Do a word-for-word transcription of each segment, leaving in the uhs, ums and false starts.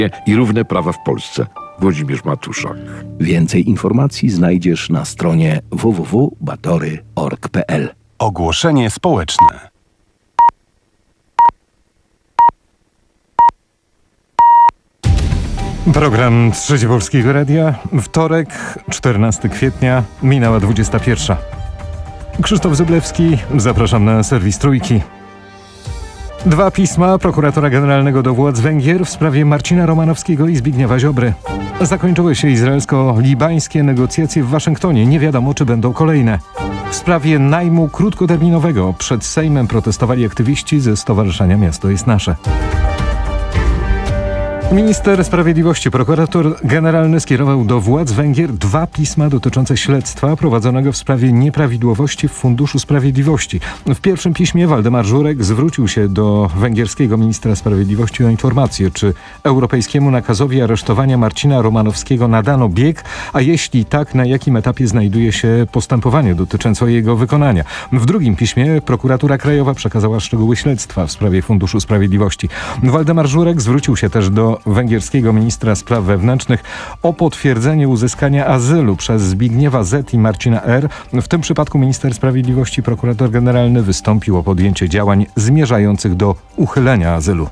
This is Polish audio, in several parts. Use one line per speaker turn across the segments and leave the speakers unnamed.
i równe prawa w Polsce. Włodzimierz Matuszak.
Więcej informacji znajdziesz na stronie w w w kropka batory kropka org kropka p l.
Ogłoszenie społeczne.
Program Trzecie Polskiego Radia. Wtorek, czternastego kwietnia, minęła dwudziesta pierwsza. Krzysztof Zyblewski, zapraszam na serwis Trójki. Dwa pisma prokuratora generalnego do władz Węgier w sprawie Marcina Romanowskiego i Zbigniewa Ziobry. Zakończyły się izraelsko-libańskie negocjacje w Waszyngtonie. Nie wiadomo, czy będą kolejne. W sprawie najmu krótkoterminowego przed Sejmem protestowali aktywiści ze Stowarzyszenia Miasto jest Nasze. Minister Sprawiedliwości, prokurator generalny skierował do władz Węgier dwa pisma dotyczące śledztwa prowadzonego w sprawie nieprawidłowości w Funduszu Sprawiedliwości. W pierwszym piśmie Waldemar Żurek zwrócił się do węgierskiego ministra sprawiedliwości o informację, czy europejskiemu nakazowi aresztowania Marcina Romanowskiego nadano bieg, a jeśli tak, na jakim etapie znajduje się postępowanie dotyczące jego wykonania. W drugim piśmie prokuratura krajowa przekazała szczegóły śledztwa w sprawie Funduszu Sprawiedliwości. Waldemar Żurek zwrócił się też do węgierskiego ministra spraw wewnętrznych o potwierdzenie uzyskania azylu przez Zbigniewa Z. i Marcina R. W tym przypadku minister sprawiedliwości, prokurator generalny wystąpił o podjęcie działań zmierzających do uchylenia azylu.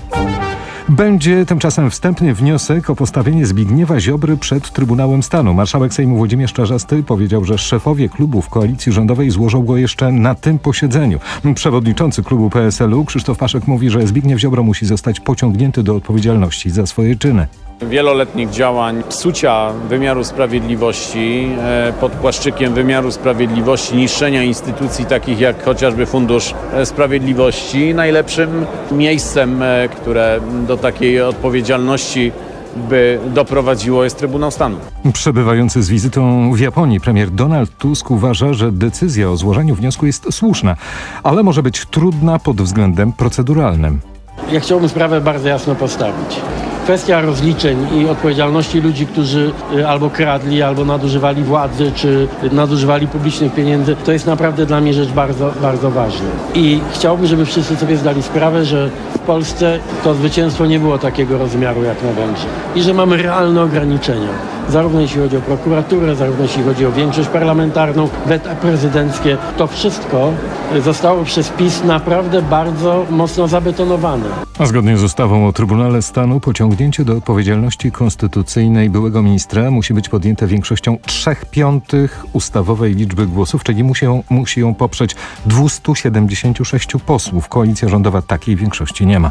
Będzie tymczasem wstępny wniosek o postawienie Zbigniewa Ziobry przed Trybunałem Stanu. Marszałek Sejmu Włodzimierz Czarzasty powiedział, że szefowie klubów koalicji rządowej złożą go jeszcze na tym posiedzeniu. Przewodniczący klubu P S L u Krzysztof Paszek mówi, że Zbigniew Ziobro musi zostać pociągnięty do odpowiedzialności za swoje czyny.
Wieloletnich działań psucia wymiaru sprawiedliwości pod płaszczykiem wymiaru sprawiedliwości, niszczenia instytucji takich jak chociażby Fundusz Sprawiedliwości. Najlepszym miejscem, które do takiej odpowiedzialności by doprowadziło, jest Trybunał Stanu.
Przebywający z wizytą w Japonii premier Donald Tusk uważa, że decyzja o złożeniu wniosku jest słuszna, ale może być trudna pod względem proceduralnym.
Ja chciałbym sprawę bardzo jasno postawić. Kwestia rozliczeń i odpowiedzialności ludzi, którzy albo kradli, albo nadużywali władzy, czy nadużywali publicznych pieniędzy, to jest naprawdę dla mnie rzecz bardzo, bardzo ważna. I chciałbym, żeby wszyscy sobie zdali sprawę, że w Polsce to zwycięstwo nie było takiego rozmiaru jak na Węgrzech. I że mamy realne ograniczenia. Zarówno jeśli chodzi o prokuraturę, zarówno jeśli chodzi o większość parlamentarną, weta prezydenckie. To wszystko zostało przez PiS naprawdę bardzo mocno zabetonowane.
A zgodnie z ustawą o Trybunale Stanu pociągnięcie do odpowiedzialności konstytucyjnej byłego ministra musi być podjęte większością trzech piątych ustawowej liczby głosów, czyli musi ją, musi ją poprzeć dwieście siedemdziesiąt sześć posłów. Koalicja rządowa takiej większości nie ma.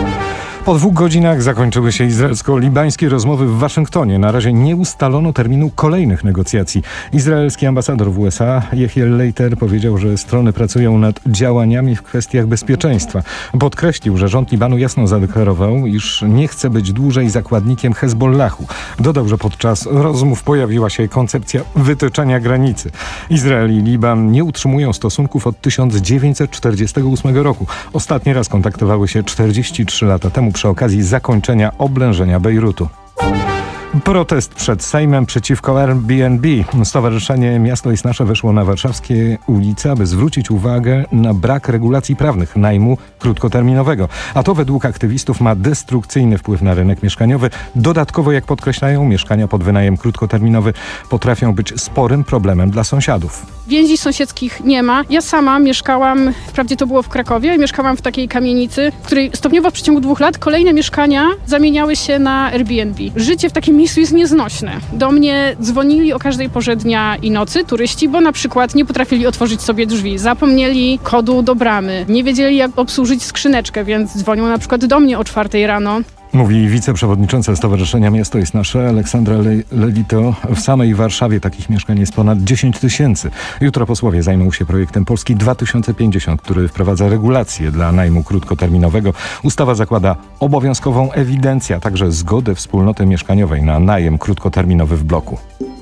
Po dwóch godzinach zakończyły się izraelsko-libańskie rozmowy w Waszyngtonie. Na razie nie ustalono terminu kolejnych negocjacji. Izraelski ambasador w U S A Jehiel Leiter powiedział, że strony pracują nad działaniami w kwestiach bezpieczeństwa. Podkreślił, że rząd Libanu jasno zadeklarował, iż nie chce być dłużej zakładnikiem Hezbollahu. Dodał, że podczas rozmów pojawiła się koncepcja wytyczenia granicy. Izrael i Liban nie utrzymują stosunków od tysiąc dziewięćset czterdziestego ósmego roku. Ostatni raz kontaktowały się czterdzieści trzy lata temu przy okazji zakończenia oblężenia Bejrutu. Protest przed Sejmem przeciwko Airbnb. Stowarzyszenie Miasto jest Nasze weszło na warszawskie ulice, aby zwrócić uwagę na brak regulacji prawnych najmu krótkoterminowego. A to według aktywistów ma destrukcyjny wpływ na rynek mieszkaniowy. Dodatkowo, jak podkreślają, mieszkania pod wynajem krótkoterminowy potrafią być sporym problemem dla sąsiadów.
Więzi sąsiedzkich nie ma. Ja sama mieszkałam, wprawdzie to było w Krakowie, mieszkałam w takiej kamienicy, w której stopniowo w przeciągu dwóch lat kolejne mieszkania zamieniały się na Airbnb. Życie w takim miejscu jest nieznośne. Do mnie dzwonili o każdej porze dnia i nocy turyści, bo na przykład nie potrafili otworzyć sobie drzwi, zapomnieli kodu do bramy, nie wiedzieli jak obsłużyć skrzyneczkę, więc dzwonią na przykład do mnie o czwartej rano.
Mówi wiceprzewodnicząca Stowarzyszenia Miasto jest Nasze Aleksandra Le- Lelito. W samej Warszawie takich mieszkań jest ponad dziesięć tysięcy. Jutro posłowie zajmą się projektem Polski dwa tysiące pięćdziesiąt, który wprowadza regulacje dla najmu krótkoterminowego. Ustawa zakłada obowiązkową ewidencję, a także zgodę wspólnoty mieszkaniowej na najem krótkoterminowy w bloku.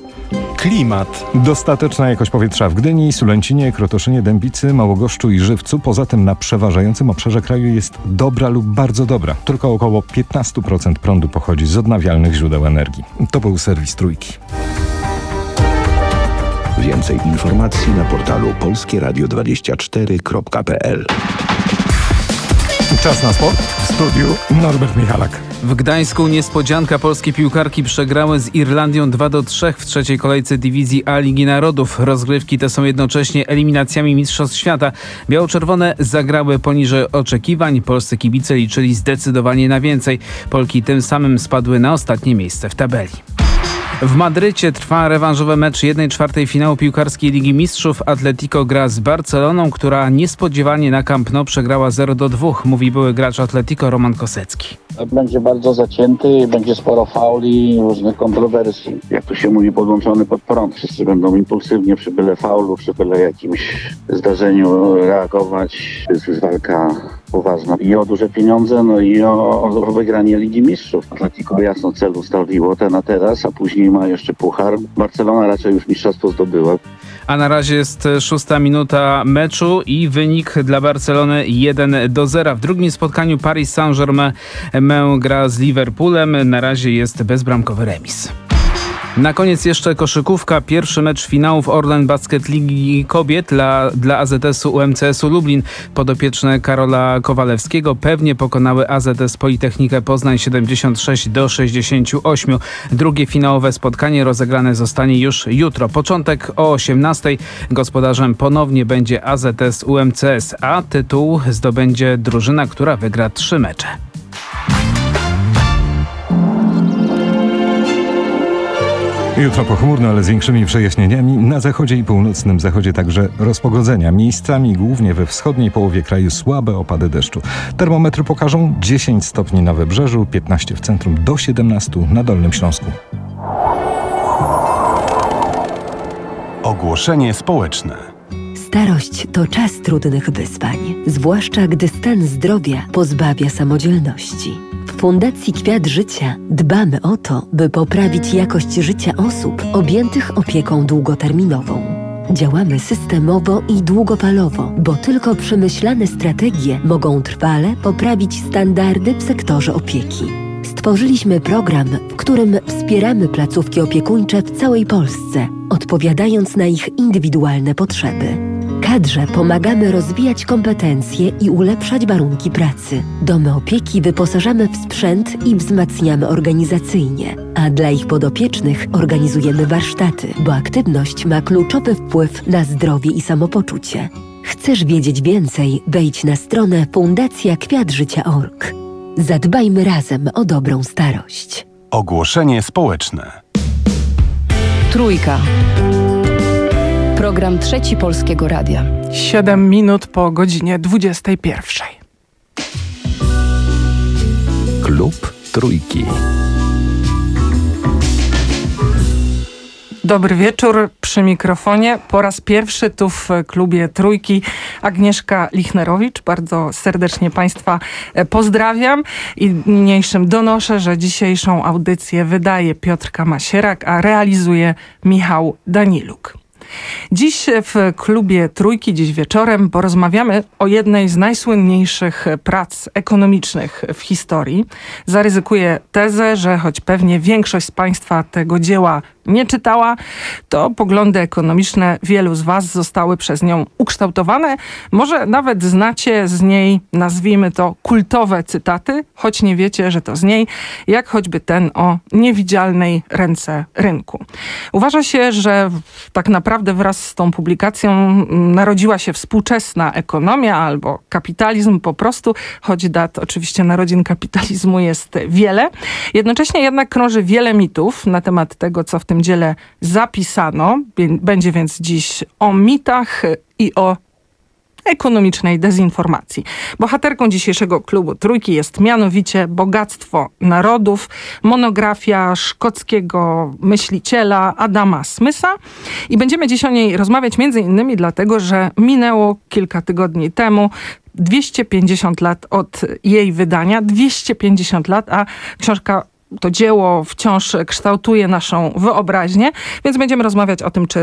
Klimat.
Dostateczna jakość powietrza w Gdyni, Sulęcinie, Krotoszynie, Dębicy, Małogoszczu i Żywcu. Poza tym na przeważającym obszarze kraju jest dobra lub bardzo dobra. Tylko około piętnaście procent prądu pochodzi z odnawialnych źródeł energii. To był serwis Trójki.
Więcej informacji na portalu polskie radio dwadzieścia cztery kropka p l.
Czas na sport. W studiu Norbert Michalak.
W Gdańsku niespodzianka. Polskie piłkarki przegrały z Irlandią dwa do trzech w trzeciej kolejce dywizji A Ligi Narodów. Rozgrywki te są jednocześnie eliminacjami Mistrzostw Świata. Biało-czerwone zagrały poniżej oczekiwań. Polscy kibice liczyli zdecydowanie na więcej. Polki tym samym spadły na ostatnie miejsce w tabeli. W Madrycie trwa rewanżowy mecz jednej czwartej finału piłkarskiej Ligi Mistrzów. Atletico gra z Barceloną, która niespodziewanie na Camp Nou przegrała zero do dwóch, mówi były gracz Atletico Roman Kosecki.
Będzie bardzo zacięty, będzie sporo fauli, różnych kontrowersji. Jak to się mówi, podłączony pod prąd. Wszyscy będą impulsywnie przy byle faulu, przy byle jakimś zdarzeniu reagować. To jest walka poważna i o duże pieniądze, no i o, o wygranie Ligi Mistrzów. Atletico jasno cel ustawiło, ten na teraz, a później ma jeszcze puchar. Barcelona raczej już mistrzostwo zdobyła.
A na razie jest szósta minuta meczu i wynik dla Barcelony jeden do zera. W drugim spotkaniu Paris Saint-Germain gra z Liverpoolem. Na razie jest bezbramkowy remis. Na koniec jeszcze koszykówka. Pierwszy mecz finałów Orlen Basket Ligi Kobiet dla, dla A Z S-u U M C S-u Lublin. Podopieczne Karola Kowalewskiego pewnie pokonały A Z S Politechnikę Poznań siedemdziesiąt sześć do sześćdziesięciu ośmiu. Drugie finałowe spotkanie rozegrane zostanie już jutro. Początek o osiemnastej. Gospodarzem ponownie będzie A Z S U M C S, a tytuł zdobędzie drużyna, która wygra trzy mecze.
Jutro pochmurno, ale z większymi przejaśnieniami. Na zachodzie i północnym zachodzie także rozpogodzenia. Miejscami, głównie we wschodniej połowie kraju, słabe opady deszczu. Termometry pokażą dziesięć stopni na Wybrzeżu, piętnaście w centrum, do siedemnastu na Dolnym Śląsku.
Ogłoszenie społeczne.
Starość to czas trudnych wyzwań, zwłaszcza gdy stan zdrowia pozbawia samodzielności. W Fundacji Kwiat Życia dbamy o to, by poprawić jakość życia osób objętych opieką długoterminową. Działamy systemowo i długofalowo, bo tylko przemyślane strategie mogą trwale poprawić standardy w sektorze opieki. Stworzyliśmy program, w którym wspieramy placówki opiekuńcze w całej Polsce, odpowiadając na ich indywidualne potrzeby. Kadrze pomagamy rozwijać kompetencje i ulepszać warunki pracy. Domy opieki wyposażamy w sprzęt i wzmacniamy organizacyjnie, a dla ich podopiecznych organizujemy warsztaty, bo aktywność ma kluczowy wpływ na zdrowie i samopoczucie. Chcesz wiedzieć więcej? Wejdź na stronę fundacja kwiat życia kropka org. Zadbajmy razem o dobrą starość.
Ogłoszenie społeczne.
Trójka. Program Trzeci Polskiego Radia.
Siedem minut po godzinie dwudziestej pierwszej.
Klub Trójki.
Dobry wieczór, przy mikrofonie. Po raz pierwszy tu w klubie Trójki Agnieszka Lichnerowicz. Bardzo serdecznie Państwa pozdrawiam i niniejszym donoszę, że dzisiejszą audycję wydaje Piotr Kamasierak, a realizuje Michał Daniluk. Dziś w klubie Trójki, dziś wieczorem porozmawiamy o jednej z najsłynniejszych prac ekonomicznych w historii. Zaryzykuję tezę, że choć pewnie większość z Państwa tego dzieła nie czytała, to poglądy ekonomiczne wielu z Was zostały przez nią ukształtowane. Może nawet znacie z niej, nazwijmy to, kultowe cytaty, choć nie wiecie, że to z niej, jak choćby ten o niewidzialnej ręce rynku. Uważa się, że tak naprawdę wraz z tą publikacją narodziła się współczesna ekonomia albo kapitalizm po prostu, choć dat oczywiście narodzin kapitalizmu jest wiele. Jednocześnie jednak krąży wiele mitów na temat tego, co w tym dziele zapisano. Będzie więc dziś o mitach i o ekonomicznej dezinformacji. Bohaterką dzisiejszego klubu Trójki jest mianowicie Bogactwo Narodów, monografia szkockiego myśliciela Adama Smitha i będziemy dziś o niej rozmawiać między innymi dlatego, że minęło kilka tygodni temu dwieście pięćdziesiąt lat od jej wydania, dwieście pięćdziesiąt lat, a książka to dzieło wciąż kształtuje naszą wyobraźnię, więc będziemy rozmawiać o tym, czy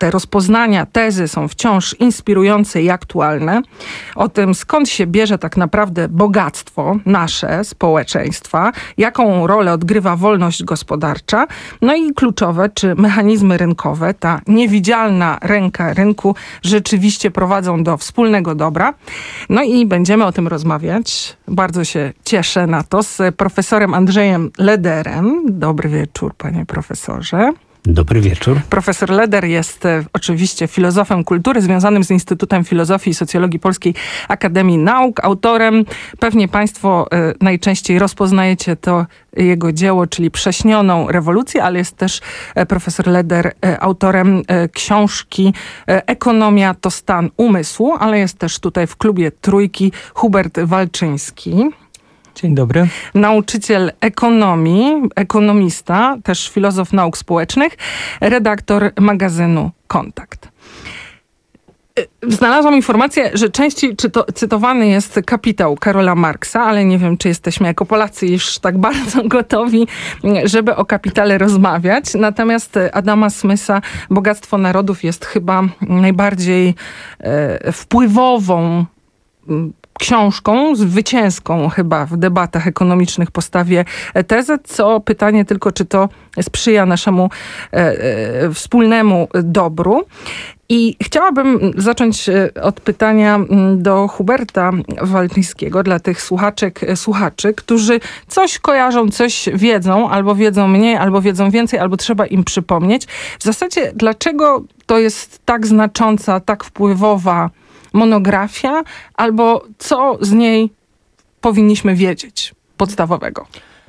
te rozpoznania, tezy są wciąż inspirujące i aktualne. O tym, skąd się bierze tak naprawdę bogactwo nasze, społeczeństwa, jaką rolę odgrywa wolność gospodarcza, no i kluczowe, czy mechanizmy rynkowe, ta niewidzialna ręka rynku rzeczywiście prowadzą do wspólnego dobra. No i będziemy o tym rozmawiać. Bardzo się cieszę na to z profesorem Andrzejem Lederem. Dobry wieczór, panie profesorze.
Dobry wieczór.
Profesor Leder jest e, oczywiście filozofem kultury, związanym z Instytutem Filozofii i Socjologii Polskiej Akademii Nauk, autorem. Pewnie państwo e, najczęściej rozpoznajecie to jego dzieło, czyli Prześnioną rewolucję, ale jest też e, profesor Leder e, autorem e, książki e, Ekonomia to stan umysłu, ale jest też tutaj w klubie Trójki Hubert Walczyński.
Dzień dobry.
Nauczyciel ekonomii, ekonomista, też filozof nauk społecznych, redaktor magazynu Kontakt. Znalazłam informację, że częściej czyto, cytowany jest Kapitał Karola Marksa, ale nie wiem, czy jesteśmy jako Polacy już tak bardzo gotowi, żeby o kapitale rozmawiać. Natomiast Adama Smitha Bogactwo Narodów jest chyba najbardziej e, wpływową książką, zwycięską chyba w debatach ekonomicznych postawię tezę, co pytanie tylko, czy to sprzyja naszemu e, e, wspólnemu dobru. I chciałabym zacząć od pytania do Huberta Walczyńskiego, dla tych słuchaczek, słuchaczy, którzy coś kojarzą, coś wiedzą, albo wiedzą mniej, albo wiedzą więcej, albo trzeba im przypomnieć. W zasadzie, dlaczego to jest tak znacząca, tak wpływowa monografia, albo co z niej powinniśmy wiedzieć podstawowego?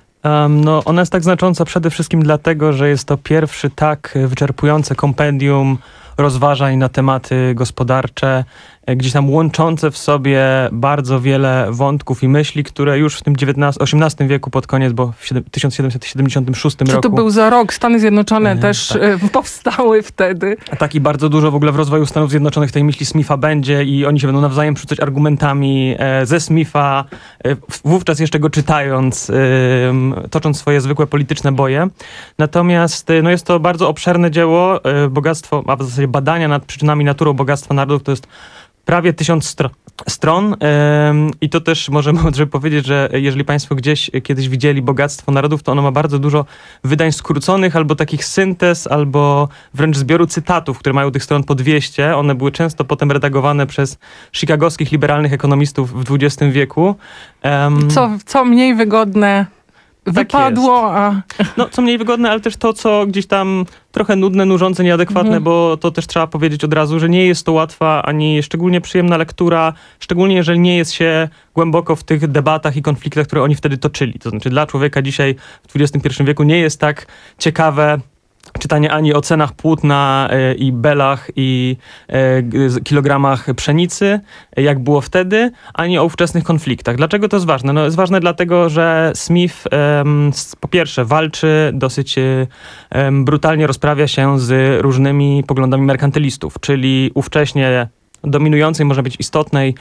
Um, no, ona jest tak znacząca przede wszystkim dlatego, że jest to pierwszy tak wyczerpujące kompendium rozważań na tematy gospodarcze, gdzieś tam łączące w sobie bardzo wiele wątków i myśli, które już w tym dziewiętnastym, osiemnastym wieku pod koniec, bo w tysiąc siedemset siedemdziesiątym szóstym
Czy
roku...
to był za rok? Stany Zjednoczone
e,
też
tak.
powstały wtedy.
A tak i bardzo dużo w ogóle w rozwoju Stanów Zjednoczonych tej myśli Smitha będzie i oni się będą nawzajem rzucać argumentami e, ze Smitha, e, wówczas jeszcze go czytając, e, tocząc swoje zwykłe polityczne boje. Natomiast e, no jest to bardzo obszerne dzieło, e, bogactwo, a w zasadzie badania nad przyczynami naturą bogactwa narodów, to jest prawie tysiąc stro- stron ym, i to też możemy żeby powiedzieć, że jeżeli państwo gdzieś kiedyś widzieli Bogactwo Narodów, to ono ma bardzo dużo wydań skróconych, albo takich syntez, albo wręcz zbioru cytatów, które mają tych stron po dwieście. One były często potem redagowane przez chicagowskich liberalnych ekonomistów w dwudziestym wieku. Ym,
Co, co mniej wygodne wypadło,
tak
a...
No, co mniej wygodne, ale też to, co gdzieś tam trochę nudne, nużące, nieadekwatne,
Mhm.
bo to też trzeba powiedzieć od razu, że nie jest to łatwa, ani szczególnie przyjemna lektura, szczególnie jeżeli nie jest się głęboko w tych debatach i konfliktach, które oni wtedy toczyli. To znaczy dla człowieka dzisiaj w dwudziestym pierwszym wieku nie jest tak ciekawe czytanie ani o cenach płótna y, i belach i y, kilogramach pszenicy, jak było wtedy, ani o ówczesnych konfliktach. Dlaczego to jest ważne? No jest ważne dlatego, że Smith um, po pierwsze walczy dosyć um, brutalnie, rozprawia się z różnymi poglądami merkantylistów, czyli ówcześnie dominującej, może być istotnej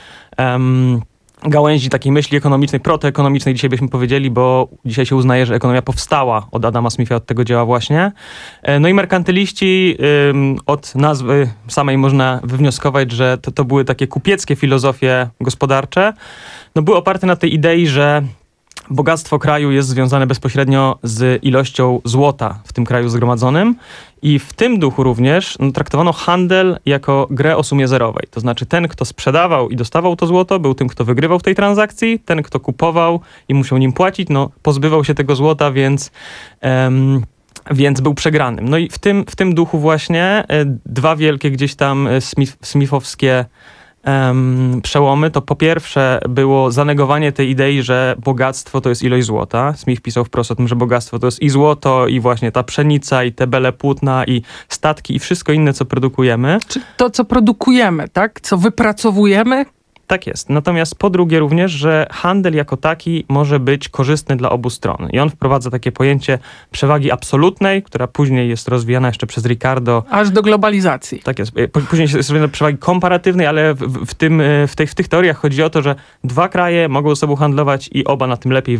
um, gałęzi takiej myśli ekonomicznej, protoekonomicznej, dzisiaj byśmy powiedzieli, bo dzisiaj się uznaje, że ekonomia powstała od Adama Smitha, od tego dzieła właśnie. No i merkantyliści, ym, od nazwy samej można wywnioskować, że to, to były takie kupieckie filozofie gospodarcze. No były oparte na tej idei, że bogactwo kraju jest związane bezpośrednio z ilością złota w tym kraju zgromadzonym i w tym duchu również no, traktowano handel jako grę o sumie zerowej. To znaczy ten, kto sprzedawał i dostawał to złoto, był tym, kto wygrywał w tej transakcji, ten, kto kupował i musiał nim płacić, no pozbywał się tego złota, więc... Um, Więc był przegranym. No i w tym, w tym duchu właśnie e, dwa wielkie gdzieś tam Smith, smithowskie um, przełomy. To po pierwsze było zanegowanie tej idei, że bogactwo to jest ilość złota. Smith pisał wprost o tym, że bogactwo to jest i złoto, i właśnie ta pszenica, i te bele płótna, i statki, i wszystko inne, co produkujemy.
Czy to, co produkujemy, tak? Co wypracowujemy?
Tak jest. Natomiast po drugie również, że handel jako taki może być korzystny dla obu stron. I on wprowadza takie pojęcie przewagi absolutnej, która później jest rozwijana jeszcze przez Ricardo.
Aż do globalizacji.
Tak jest. Później jest rozwijana przewagi komparatywnej, ale w, w, tym, w, tej, w tych teoriach chodzi o to, że dwa kraje mogą ze sobą handlować i oba na tym lepiej wyjść.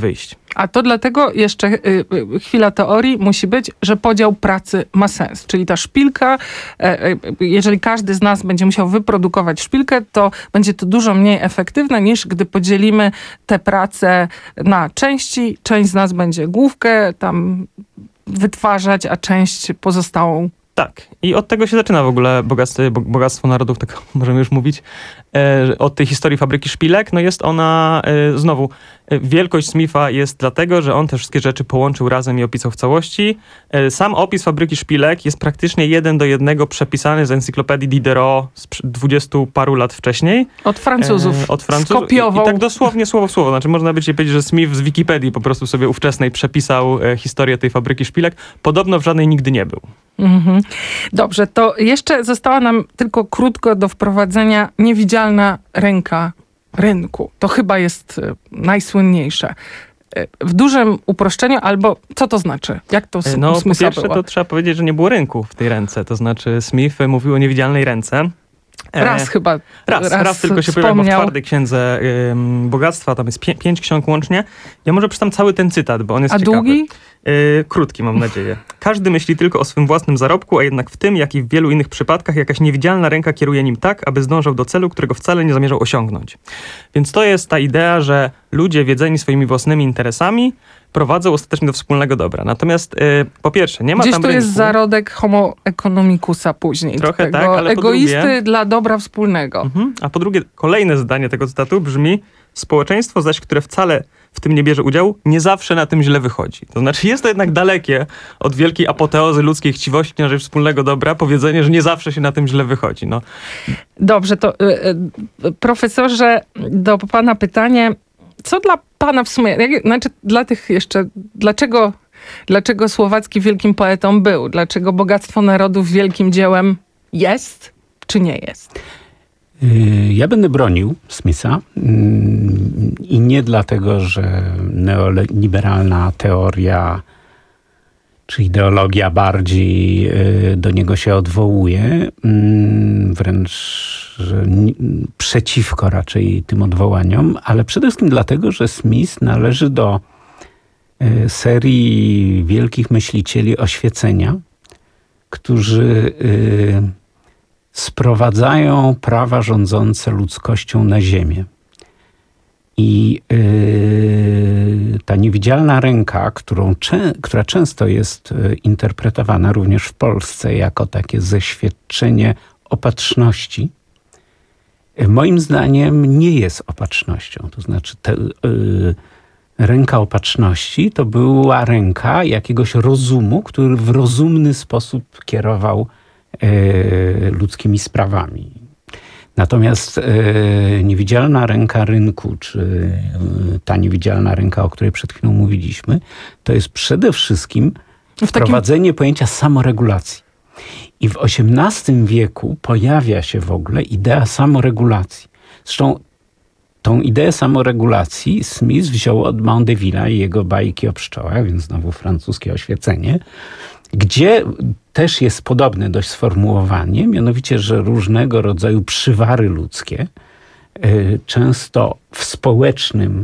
A to dlatego jeszcze y, y, chwila teorii musi być, że podział pracy ma sens. Czyli ta szpilka, y, y, jeżeli każdy z nas będzie musiał wyprodukować szpilkę, to będzie to dużo mniej efektywne niż gdy podzielimy tę pracę na części. Część z nas będzie główkę tam wytwarzać, a część pozostałą.
Tak. I od tego się zaczyna w ogóle bogactwo, bogactwo narodów, tak możemy już mówić. E, od tej historii fabryki szpilek, no jest ona, e, znowu, e, wielkość Smitha jest dlatego, że on te wszystkie rzeczy połączył razem i opisał w całości. E, sam opis fabryki szpilek jest praktycznie jeden do jednego przepisany z encyklopedii Diderot z dwudziestu paru lat wcześniej.
Od Francuzów.
E, od Francuzów.
Skopiował.
I, I tak dosłownie słowo w słowo. Znaczy można by ci powiedzieć, że Smith z Wikipedii po prostu sobie ówczesnej przepisał e, historię tej fabryki szpilek. Podobno w żadnej nigdy nie był.
Mhm. Dobrze, to jeszcze została nam tylko krótko do wprowadzenia niewidzialna ręka rynku. To chyba jest y, najsłynniejsze. Y, w dużym uproszczeniu, albo co to znaczy? Jak to s-
No,
u
po
Smitha
pierwsze
było?
to trzeba powiedzieć, że nie było rynku w tej ręce. To znaczy Smith mówił o niewidzialnej ręce. E,
Raz chyba.
Raz, raz, raz tylko się pojawia, bo w
wspomniał.
twardej księdze ym, bogactwa, tam jest pię- pięć ksiąg łącznie. Ja może przeczytam cały ten cytat, bo on jest
A
ciekawy.
długi?
Yy, krótki, mam nadzieję. Każdy myśli tylko o swym własnym zarobku, a jednak w tym, jak i w wielu innych przypadkach, jakaś niewidzialna ręka kieruje nim tak, aby zdążał do celu, którego wcale nie zamierzał osiągnąć. Więc to jest ta idea, że ludzie wiedzeni swoimi własnymi interesami prowadzą ostatecznie do wspólnego dobra. Natomiast yy, po pierwsze, nie ma
Gdzieś
tam
to
rynku.
jest zarodek homo economicusa później.
Trochę
tego
tak, ale po
egoisty
drugie-
dla dobra wspólnego.
Mhm. A po drugie, kolejne zdanie tego cytatu brzmi: społeczeństwo zaś, które wcale w tym nie bierze udziału, nie zawsze na tym źle wychodzi. To znaczy jest to jednak dalekie od wielkiej apoteozy ludzkiej chciwości na rzecz wspólnego dobra, powiedzenie, że nie zawsze się na tym źle wychodzi. No.
Dobrze, to y, y, profesorze, do pana pytanie, co dla pana w sumie, jak, znaczy dla tych jeszcze, dlaczego, dlaczego Słowacki wielkim poetą był? Dlaczego Bogactwo Narodów wielkim dziełem jest, czy nie jest?
Ja będę bronił Smitha i nie dlatego, że neoliberalna teoria czy ideologia bardziej do niego się odwołuje, wręcz że przeciwko raczej tym odwołaniom, ale przede wszystkim dlatego, że Smith należy do serii wielkich myślicieli oświecenia, którzy sprowadzają prawa rządzące ludzkością na ziemię. I yy, ta niewidzialna ręka, którą, cze- która często jest interpretowana również w Polsce jako takie zeświadczenie opatrzności, moim zdaniem nie jest opatrznością. To znaczy te, yy, ręka opatrzności to była ręka jakiegoś rozumu, który w rozumny sposób kierował ludzkimi sprawami. Natomiast e, niewidzialna ręka rynku, czy e, ta niewidzialna ręka, o której przed chwilą mówiliśmy, to jest przede wszystkim wprowadzenie takim... pojęcia samoregulacji. I w osiemnastym wieku pojawia się w ogóle idea samoregulacji. Zresztą tą ideę samoregulacji Smith wziął od Mandeville'a i jego bajki o pszczołach, więc znowu francuskie oświecenie, gdzie też jest podobne dość sformułowanie, mianowicie, że różnego rodzaju przywary ludzkie, często w społecznym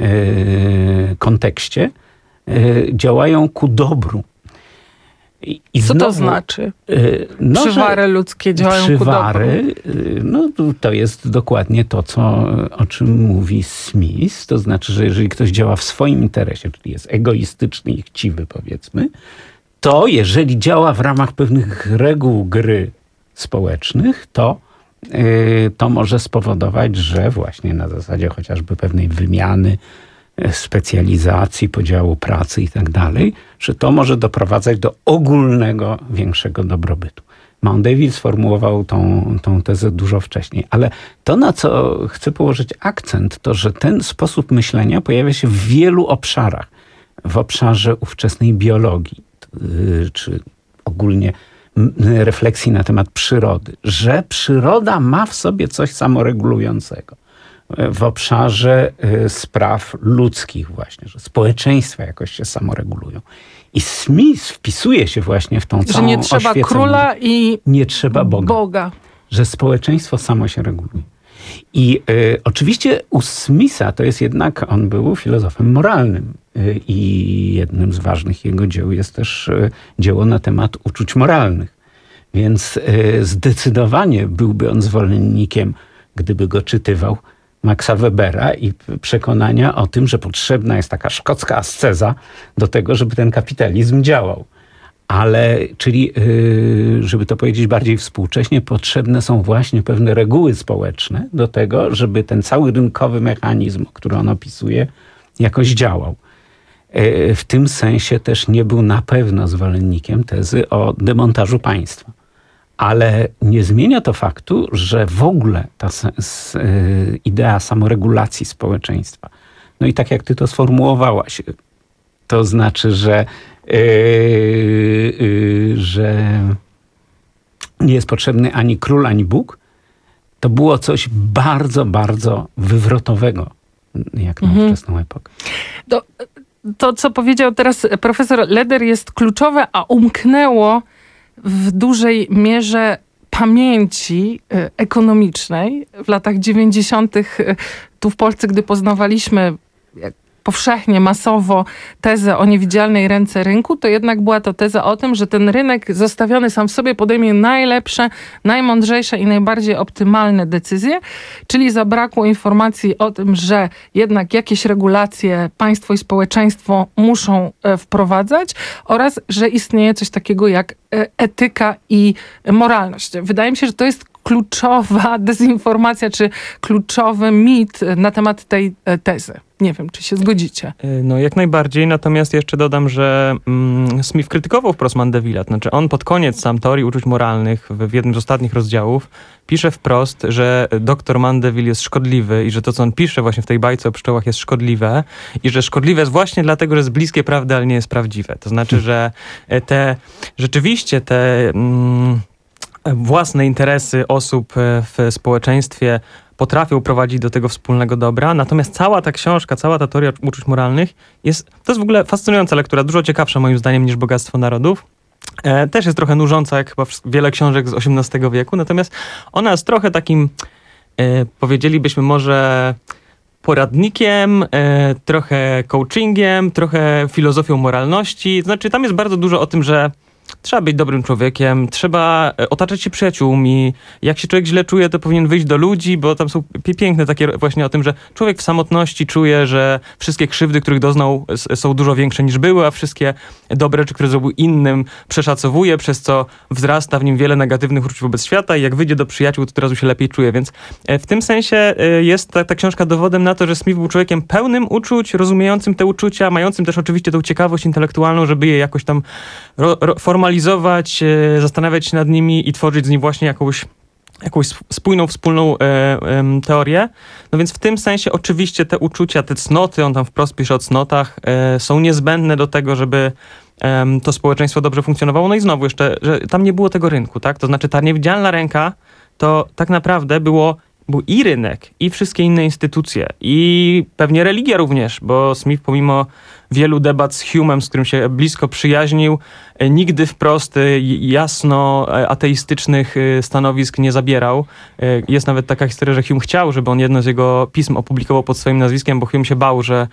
kontekście, działają ku dobru. I, i
Co
znowu,
to znaczy?
No,
przywary ludzkie działają
przywary,
ku dobru.
No to jest dokładnie to, co, o czym mówi Smith. To znaczy, że jeżeli ktoś działa w swoim interesie, czyli jest egoistyczny i chciwy, powiedzmy, to jeżeli działa w ramach pewnych reguł gry społecznych, to, yy, to może spowodować, że właśnie na zasadzie chociażby pewnej wymiany, specjalizacji, podziału pracy i tak dalej, że to może doprowadzać do ogólnego, większego dobrobytu. Mandeville sformułował tą, tą tezę dużo wcześniej, ale to, na co chcę położyć akcent, to, że ten sposób myślenia pojawia się w wielu obszarach. W obszarze ówczesnej biologii, czy ogólnie refleksji na temat przyrody, że przyroda ma w sobie coś samoregulującego. W obszarze spraw ludzkich właśnie, że społeczeństwa jakoś się samoregulują. I Smith wpisuje się właśnie w tą całą
że nie trzeba
oświeconą,
króla i
nie trzeba Boga,
Boga.
Że społeczeństwo samo się reguluje. I y, oczywiście u Smitha to jest jednak, on był filozofem moralnym. i jednym z ważnych jego dzieł jest też dzieło na temat uczuć moralnych. Więc zdecydowanie byłby on zwolennikiem, gdyby go czytywał, Maxa Webera i przekonania o tym, że potrzebna jest taka szkocka asceza do tego, żeby ten kapitalizm działał. Ale, czyli, żeby to powiedzieć bardziej współcześnie, potrzebne są właśnie pewne reguły społeczne do tego, żeby ten cały rynkowy mechanizm, który on opisuje, jakoś działał. W tym sensie też nie był na pewno zwolennikiem tezy o demontażu państwa. Ale nie zmienia to faktu, że w ogóle ta idea samoregulacji społeczeństwa, no i tak jak ty to sformułowałaś, to znaczy, że, yy, yy, że nie jest potrzebny ani król, ani Bóg, to było coś bardzo, bardzo wywrotowego, jak na mhm. ówczesną epokę.
To, to, co powiedział teraz profesor Leder, jest kluczowe, a umknęło w dużej mierze pamięci ekonomicznej w latach dziewięćdziesiątych tu w Polsce, gdy poznawaliśmy powszechnie, masowo tezę o niewidzialnej ręce rynku, to jednak była to teza o tym, że ten rynek zostawiony sam w sobie podejmie najlepsze, najmądrzejsze i najbardziej optymalne decyzje, czyli zabrakło informacji o tym, że jednak jakieś regulacje państwo i społeczeństwo muszą wprowadzać oraz, że istnieje coś takiego jak etyka i moralność. Wydaje mi się, że to jest kluczowa dezinformacja, czy kluczowy mit na temat tej tezy. Nie wiem, czy się zgodzicie.
No jak najbardziej, natomiast jeszcze dodam, że mm, Smith krytykował wprost Mandeville'a. Znaczy on pod koniec sam teorii uczuć moralnych w, w jednym z ostatnich rozdziałów pisze wprost, że doktor Mandeville jest szkodliwy i że to, co on pisze właśnie w tej bajce o pszczołach jest szkodliwe i że szkodliwe jest właśnie dlatego, że jest bliskie prawdy, ale nie jest prawdziwe. To znaczy, że te rzeczywiście te mm, własne interesy osób w społeczeństwie potrafią prowadzić do tego wspólnego dobra, natomiast cała ta książka, cała ta teoria uczuć moralnych jest, to jest w ogóle fascynująca lektura, dużo ciekawsza moim zdaniem niż Bogactwo Narodów. E, też jest trochę nużąca, jak chyba wiele książek z osiemnastego wieku, natomiast ona jest trochę takim, e, powiedzielibyśmy może poradnikiem, e, trochę coachingiem, trochę filozofią moralności. Znaczy tam jest bardzo dużo o tym, że trzeba być dobrym człowiekiem, trzeba otaczać się przyjaciółmi. Jak się człowiek źle czuje, to powinien wyjść do ludzi, bo tam są piękne takie właśnie o tym, że człowiek w samotności czuje, że wszystkie krzywdy, których doznał, są dużo większe niż były, a wszystkie dobre rzeczy, które zrobił innym, przeszacowuje, przez co wzrasta w nim wiele negatywnych uczuć wobec świata i jak wyjdzie do przyjaciół, to od razu się lepiej czuje. Więc w tym sensie jest ta, ta książka dowodem na to, że Smith był człowiekiem pełnym uczuć, rozumiejącym te uczucia, mającym też oczywiście tą ciekawość intelektualną, żeby je jakoś tam ro, ro, formalizować, e, zastanawiać się nad nimi i tworzyć z nich właśnie jakąś, jakąś spójną, wspólną e, e, teorię. No więc w tym sensie oczywiście te uczucia, te cnoty, on tam wprost pisze o cnotach, e, są niezbędne do tego, żeby e, to społeczeństwo dobrze funkcjonowało. No i znowu jeszcze, że tam nie było tego rynku, tak? To znaczy ta niewidzialna ręka to tak naprawdę było był i rynek, i wszystkie inne instytucje, i pewnie religia również, bo Smith pomimo wielu debat z Hume'em, z którym się blisko przyjaźnił, nigdy wprost jasno ateistycznych stanowisk nie zabierał. Jest nawet taka historia, że Hume chciał, żeby on jedno z jego pism opublikował pod swoim nazwiskiem, bo Hume się bał, że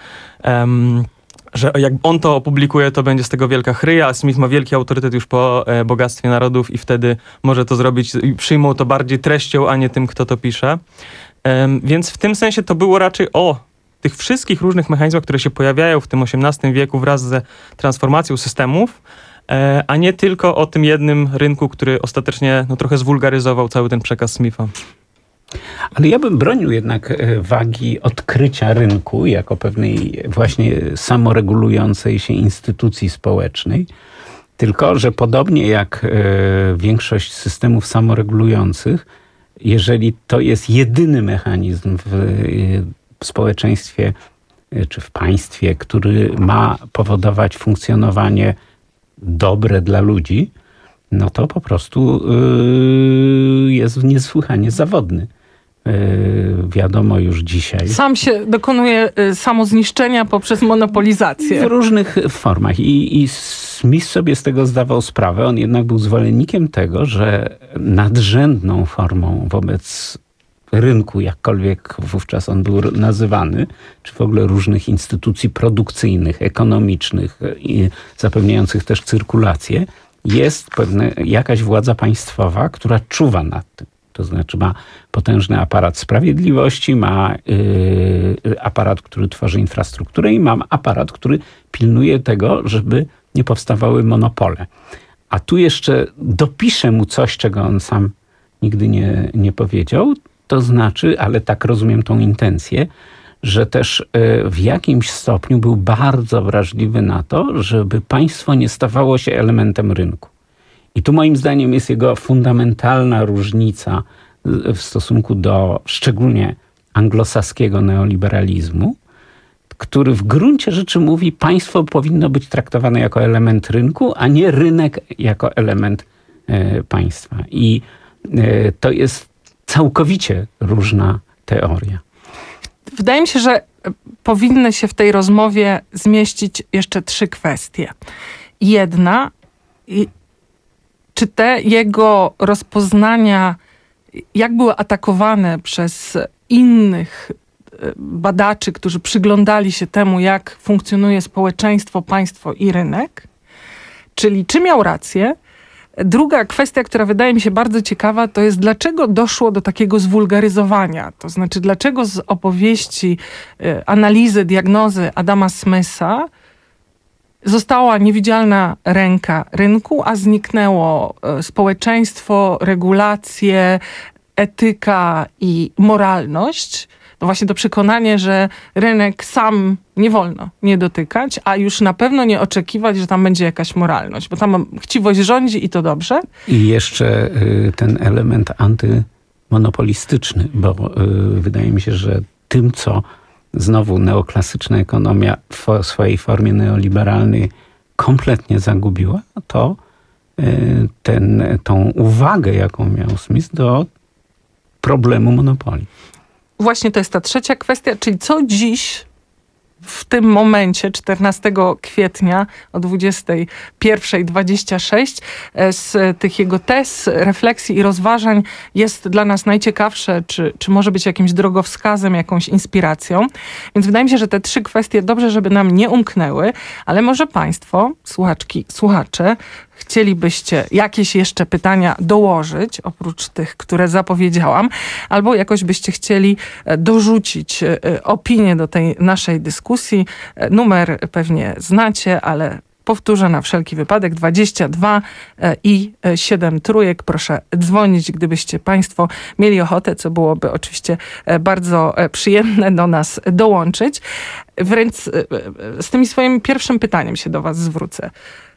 um, że jak on to opublikuje, to będzie z tego wielka chryja, a Smith ma wielki autorytet już po e, Bogactwie Narodów i wtedy może to zrobić i przyjmą to bardziej treścią, a nie tym, kto to pisze. Um, więc w tym sensie to było raczej o tych wszystkich różnych mechanizmach, które się pojawiają w tym osiemnastym wieku wraz z transformacją systemów, e, a nie tylko o tym jednym rynku, który ostatecznie no, trochę zwulgaryzował cały ten przekaz Smitha.
Ale ja bym bronił jednak wagi odkrycia rynku jako pewnej właśnie samoregulującej się instytucji społecznej. Tylko że podobnie jak większość systemów samoregulujących, jeżeli to jest jedyny mechanizm w społeczeństwie czy w państwie, który ma powodować funkcjonowanie dobre dla ludzi, no to po prostu jest niesłychanie zawodny. Wiadomo już dzisiaj.
Sam się dokonuje samozniszczenia poprzez monopolizację.
W różnych formach. I, I Smith sobie z tego zdawał sprawę. On jednak był zwolennikiem tego, że nadrzędną formą wobec rynku, jakkolwiek wówczas on był nazywany, czy w ogóle różnych instytucji produkcyjnych, ekonomicznych i zapewniających też cyrkulację, jest pewna jakaś władza państwowa, która czuwa nad tym. To znaczy ma potężny aparat sprawiedliwości, ma yy, aparat, który tworzy infrastrukturę i ma aparat, który pilnuje tego, żeby nie powstawały monopole. A tu jeszcze dopiszę mu coś, czego on sam nigdy nie, nie powiedział, to znaczy, ale tak rozumiem tą intencję, że też w jakimś stopniu był bardzo wrażliwy na to, żeby państwo nie stawało się elementem rynku. I tu moim zdaniem jest jego fundamentalna różnica w stosunku do szczególnie anglosaskiego neoliberalizmu, który w gruncie rzeczy mówi, państwo powinno być traktowane jako element rynku, a nie rynek jako element e, państwa. I e, to jest całkowicie różna teoria.
Wydaje mi się, że powinny się w tej rozmowie zmieścić jeszcze trzy kwestie. Jedna, czy te jego rozpoznania, jak były atakowane przez innych badaczy, którzy przyglądali się temu, jak funkcjonuje społeczeństwo, państwo i rynek, czyli czy miał rację. Druga kwestia, która wydaje mi się bardzo ciekawa, to jest dlaczego doszło do takiego zwulgaryzowania. To znaczy, dlaczego z opowieści, analizy, diagnozy Adama Smitha została niewidzialna ręka rynku, a zniknęło społeczeństwo, regulacje, etyka i moralność. No właśnie to przekonanie, że rynek sam nie wolno nie dotykać, a już na pewno nie oczekiwać, że tam będzie jakaś moralność, bo tam chciwość rządzi i to dobrze.
I jeszcze y, ten element antymonopolistyczny, bo y, wydaje mi się, że tym, co znowu neoklasyczna ekonomia w swojej formie neoliberalnej kompletnie zagubiła, to y, ten, tą uwagę, jaką miał Smith do problemu monopolii.
Właśnie to jest ta trzecia kwestia, czyli co dziś w tym momencie, czternastego kwietnia o dwudziestej pierwszej dwadzieścia sześć, z tych jego tez, refleksji i rozważań jest dla nas najciekawsze, czy, czy może być jakimś drogowskazem, jakąś inspiracją. Więc wydaje mi się, że te trzy kwestie dobrze, żeby nam nie umknęły, ale może państwo, słuchaczki, słuchacze, chcielibyście jakieś jeszcze pytania dołożyć, oprócz tych, które zapowiedziałam, albo jakoś byście chcieli dorzucić opinię do tej naszej dyskusji. Numer pewnie znacie, ale powtórzę na wszelki wypadek. dwadzieścia dwa i siedem trójek. Proszę dzwonić, gdybyście państwo mieli ochotę, co byłoby oczywiście bardzo przyjemne do nas dołączyć. Więc z tym swoim pierwszym pytaniem się do was zwrócę.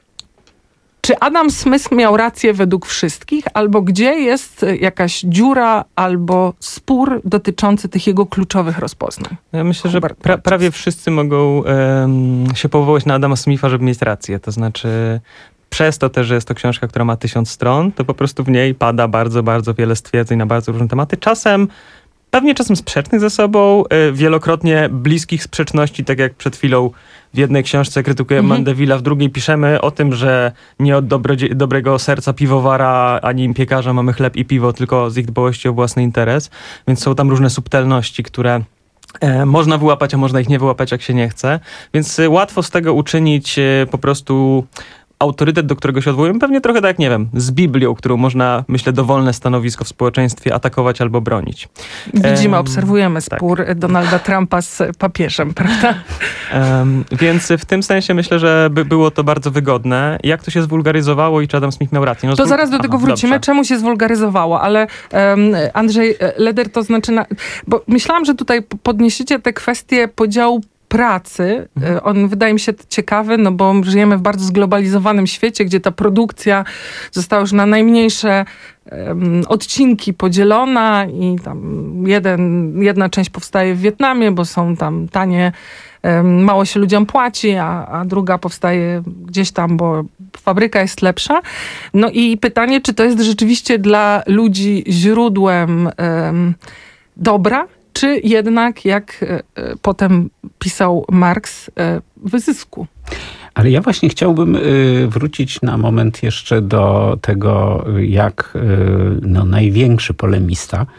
Czy Adam Smith miał rację według wszystkich, albo gdzie jest jakaś dziura albo spór dotyczący tych jego kluczowych rozpoznań?
Ja myślę, że pra, prawie wszyscy mogą um, się powołać na Adama Smitha, żeby mieć rację. To znaczy przez to też, że jest to książka, która ma tysiąc stron, to po prostu w niej pada bardzo, bardzo wiele stwierdzeń na bardzo różne tematy. Czasem pewnie czasem sprzecznych ze sobą, wielokrotnie bliskich sprzeczności, tak jak przed chwilą w jednej książce krytykujemy mhm. Mandeville'a, w drugiej piszemy o tym, że nie od dobrodzie- dobrego serca piwowara ani piekarza mamy chleb i piwo, tylko z ich dbałości o własny interes. Więc są tam różne subtelności, które e, można wyłapać, a można ich nie wyłapać, jak się nie chce. Więc e, łatwo z tego uczynić e, po prostu autorytet, do którego się odwołujemy, pewnie trochę tak, nie wiem, z Biblią, którą można, myślę, dowolne stanowisko w społeczeństwie atakować albo bronić.
Widzimy,
um,
obserwujemy spór tak. Donalda Trumpa z papieżem, prawda?
Um, więc w tym sensie myślę, że by było to bardzo wygodne. Jak to się zwulgaryzowało i czy Adam Smith miał rację? No,
to zaraz do tego Aha, wrócimy, dobrze. Czemu się zwulgaryzowało, ale um, Andrzej Leder, to znaczy, na, bo myślałam, że tutaj podniesiecie te kwestie podziału pracy. Mhm. On wydaje mi się ciekawy, no bo żyjemy w bardzo zglobalizowanym świecie, gdzie ta produkcja została już na najmniejsze um, odcinki podzielona i tam jeden, jedna część powstaje w Wietnamie, bo są tam tanie, um, mało się ludziom płaci, a, a druga powstaje gdzieś tam, bo fabryka jest lepsza. No i pytanie, czy to jest rzeczywiście dla ludzi źródłem um, dobra, czy jednak, jak e, potem pisał Marx, e, wyzysku?
Ale ja właśnie chciałbym y, wrócić na moment jeszcze do tego, jak y, no, największy polemista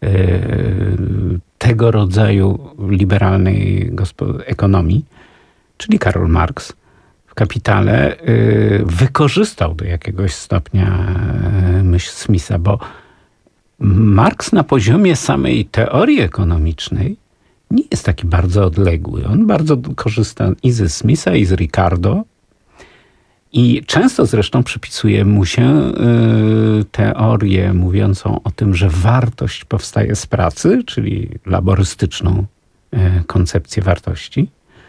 tego rodzaju liberalnej ekonomii, czyli Karol Marx w Kapitale, wykorzystał do jakiegoś stopnia myśl Smitha, bo Marx na poziomie samej teorii ekonomicznej nie jest taki bardzo odległy. On bardzo korzysta i ze Smitha, i z Ricardo. I często zresztą przypisuje mu się y, teorię mówiącą o tym, że wartość powstaje z pracy, czyli laborystyczną y, koncepcję wartości.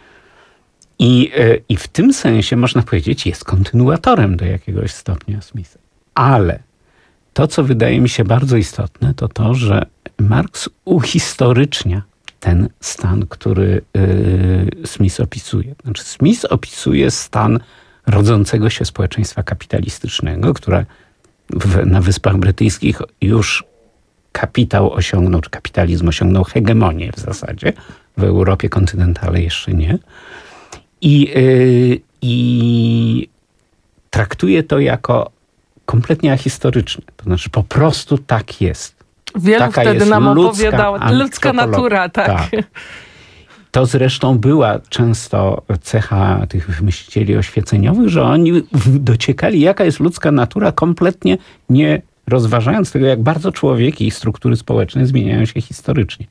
I, y, I w tym sensie można powiedzieć, jest kontynuatorem do jakiegoś stopnia Smitha. Ale to, co wydaje mi się bardzo istotne, to to, że Marx uhistorycznia ten stan, który y, Smith opisuje. Znaczy Smith opisuje stan rodzącego się społeczeństwa kapitalistycznego, które w, na Wyspach Brytyjskich już kapitał osiągnął, czy kapitalizm osiągnął hegemonię w zasadzie. W Europie kontynentalnej jeszcze nie. I, yy, i traktuje to jako kompletnie ahistoryczne. To znaczy po prostu tak jest.
Wielu
Taka
wtedy
jest
nam
ludzka
opowiadał, ludzka natura, tak. tak.
To zresztą była często cecha tych myślicieli oświeceniowych, że oni dociekali, jaka jest ludzka natura, kompletnie nie rozważając tego, jak bardzo człowieki i struktury społeczne zmieniają się historycznie.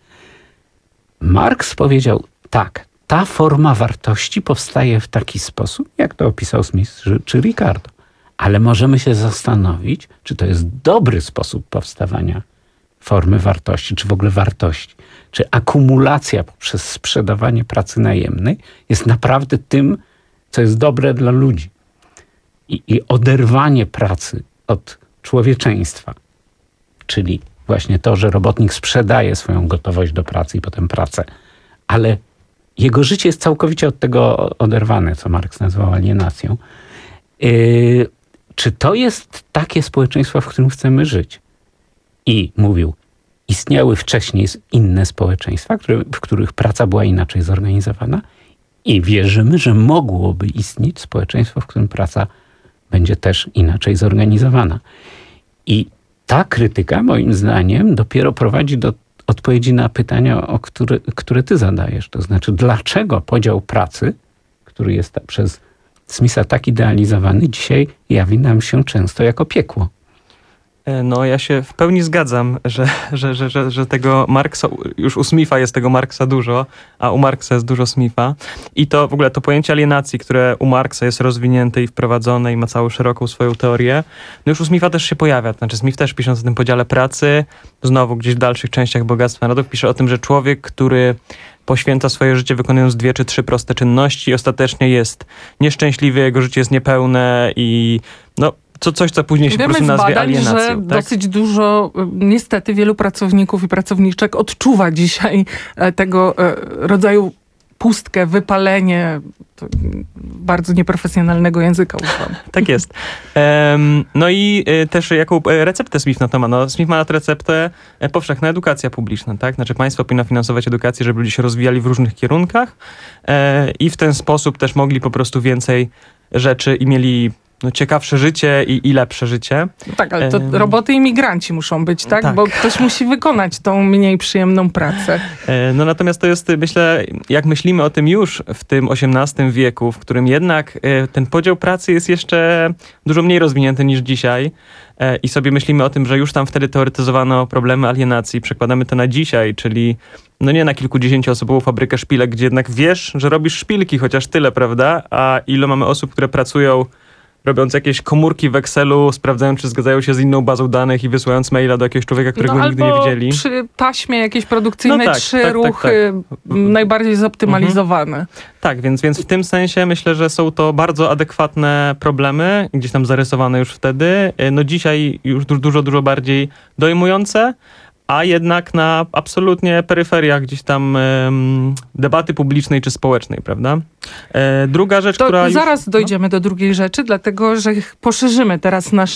Marx powiedział, tak, ta forma wartości powstaje w taki sposób, jak to opisał Smith czy Ricardo. Ale możemy się zastanowić, czy to jest dobry sposób powstawania formy wartości, czy w ogóle wartości. Czy akumulacja poprzez sprzedawanie pracy najemnej jest naprawdę tym, co jest dobre dla ludzi. I, i oderwanie pracy od człowieczeństwa, czyli właśnie to, że robotnik sprzedaje swoją gotowość do pracy i potem pracę, ale jego życie jest całkowicie od tego oderwane, co Marx nazwał alienacją. Yy, czy to jest takie społeczeństwo, w którym chcemy żyć? I mówił, istniały wcześniej inne społeczeństwa, które, w których praca była inaczej zorganizowana i wierzymy, że mogłoby istnieć społeczeństwo, w którym praca będzie też inaczej zorganizowana. I ta krytyka, moim zdaniem, dopiero prowadzi do odpowiedzi na pytania, o które, które ty zadajesz. To znaczy, dlaczego podział pracy, który jest przez Smitha tak idealizowany, dzisiaj jawi nam się często jako piekło.
No, ja się w pełni zgadzam, że, że, że, że, że tego Marksa, już u Smitha jest tego Marksa dużo, a u Marksa jest dużo Smitha. I to w ogóle to pojęcie alienacji, które u Marksa jest rozwinięte i wprowadzone i ma całą szeroką swoją teorię, no już u Smitha też się pojawia. Znaczy Smith też, pisząc o tym podziale pracy, znowu gdzieś w dalszych częściach Bogactwa Narodów, pisze o tym, że człowiek, który poświęca swoje życie wykonując dwie czy trzy proste czynności, ostatecznie jest nieszczęśliwy, jego życie jest niepełne i no co, coś, co później się
Wiemy
po prostu nazwie
badań,
alienacją.
że
tak?
dosyć dużo, niestety wielu pracowników i pracowniczek odczuwa dzisiaj tego rodzaju pustkę, wypalenie, bardzo nieprofesjonalnego języka używam.
Tak jest. Um, no i y, też jaką receptę Smith na to ma? No, Smith ma na tę receptę powszechna edukacja publiczna, tak? Znaczy państwo powinno finansować edukację, żeby ludzie się rozwijali w różnych kierunkach e, i w ten sposób też mogli po prostu więcej rzeczy i mieli no, ciekawsze życie i, i lepsze życie.
No tak, ale to e... roboty imigranci muszą być, tak? tak? Bo ktoś musi wykonać tą mniej przyjemną pracę.
E, no natomiast to jest, myślę, jak myślimy o tym już w tym osiemnastym wieku, w którym jednak e, ten podział pracy jest jeszcze dużo mniej rozwinięty niż dzisiaj e, i sobie myślimy o tym, że już tam wtedy teoretyzowano problemy alienacji, przekładamy to na dzisiaj, czyli no nie na kilkudziesięcioosobową fabrykę szpilek, gdzie jednak wiesz, że robisz szpilki, chociaż tyle, prawda? A ile mamy osób, które pracują robiąc jakieś komórki w Excelu, sprawdzając, czy zgadzają się z inną bazą danych i wysyłając maila do jakiegoś człowieka, którego
no,
nigdy nie widzieli.
Przy taśmie jakiejś produkcyjnej
no tak,
trzy
tak,
ruchy
tak, tak.
najbardziej zoptymalizowane. Mhm.
Tak, więc, więc w tym sensie myślę, że są to bardzo adekwatne problemy, gdzieś tam zarysowane już wtedy. No dzisiaj już dużo, dużo bardziej dojmujące, a jednak na absolutnie peryferiach gdzieś tam um, debaty publicznej czy społecznej, prawda? E, druga rzecz,
to
która
zaraz
już,
dojdziemy no. do drugiej rzeczy, dlatego że poszerzymy teraz nasze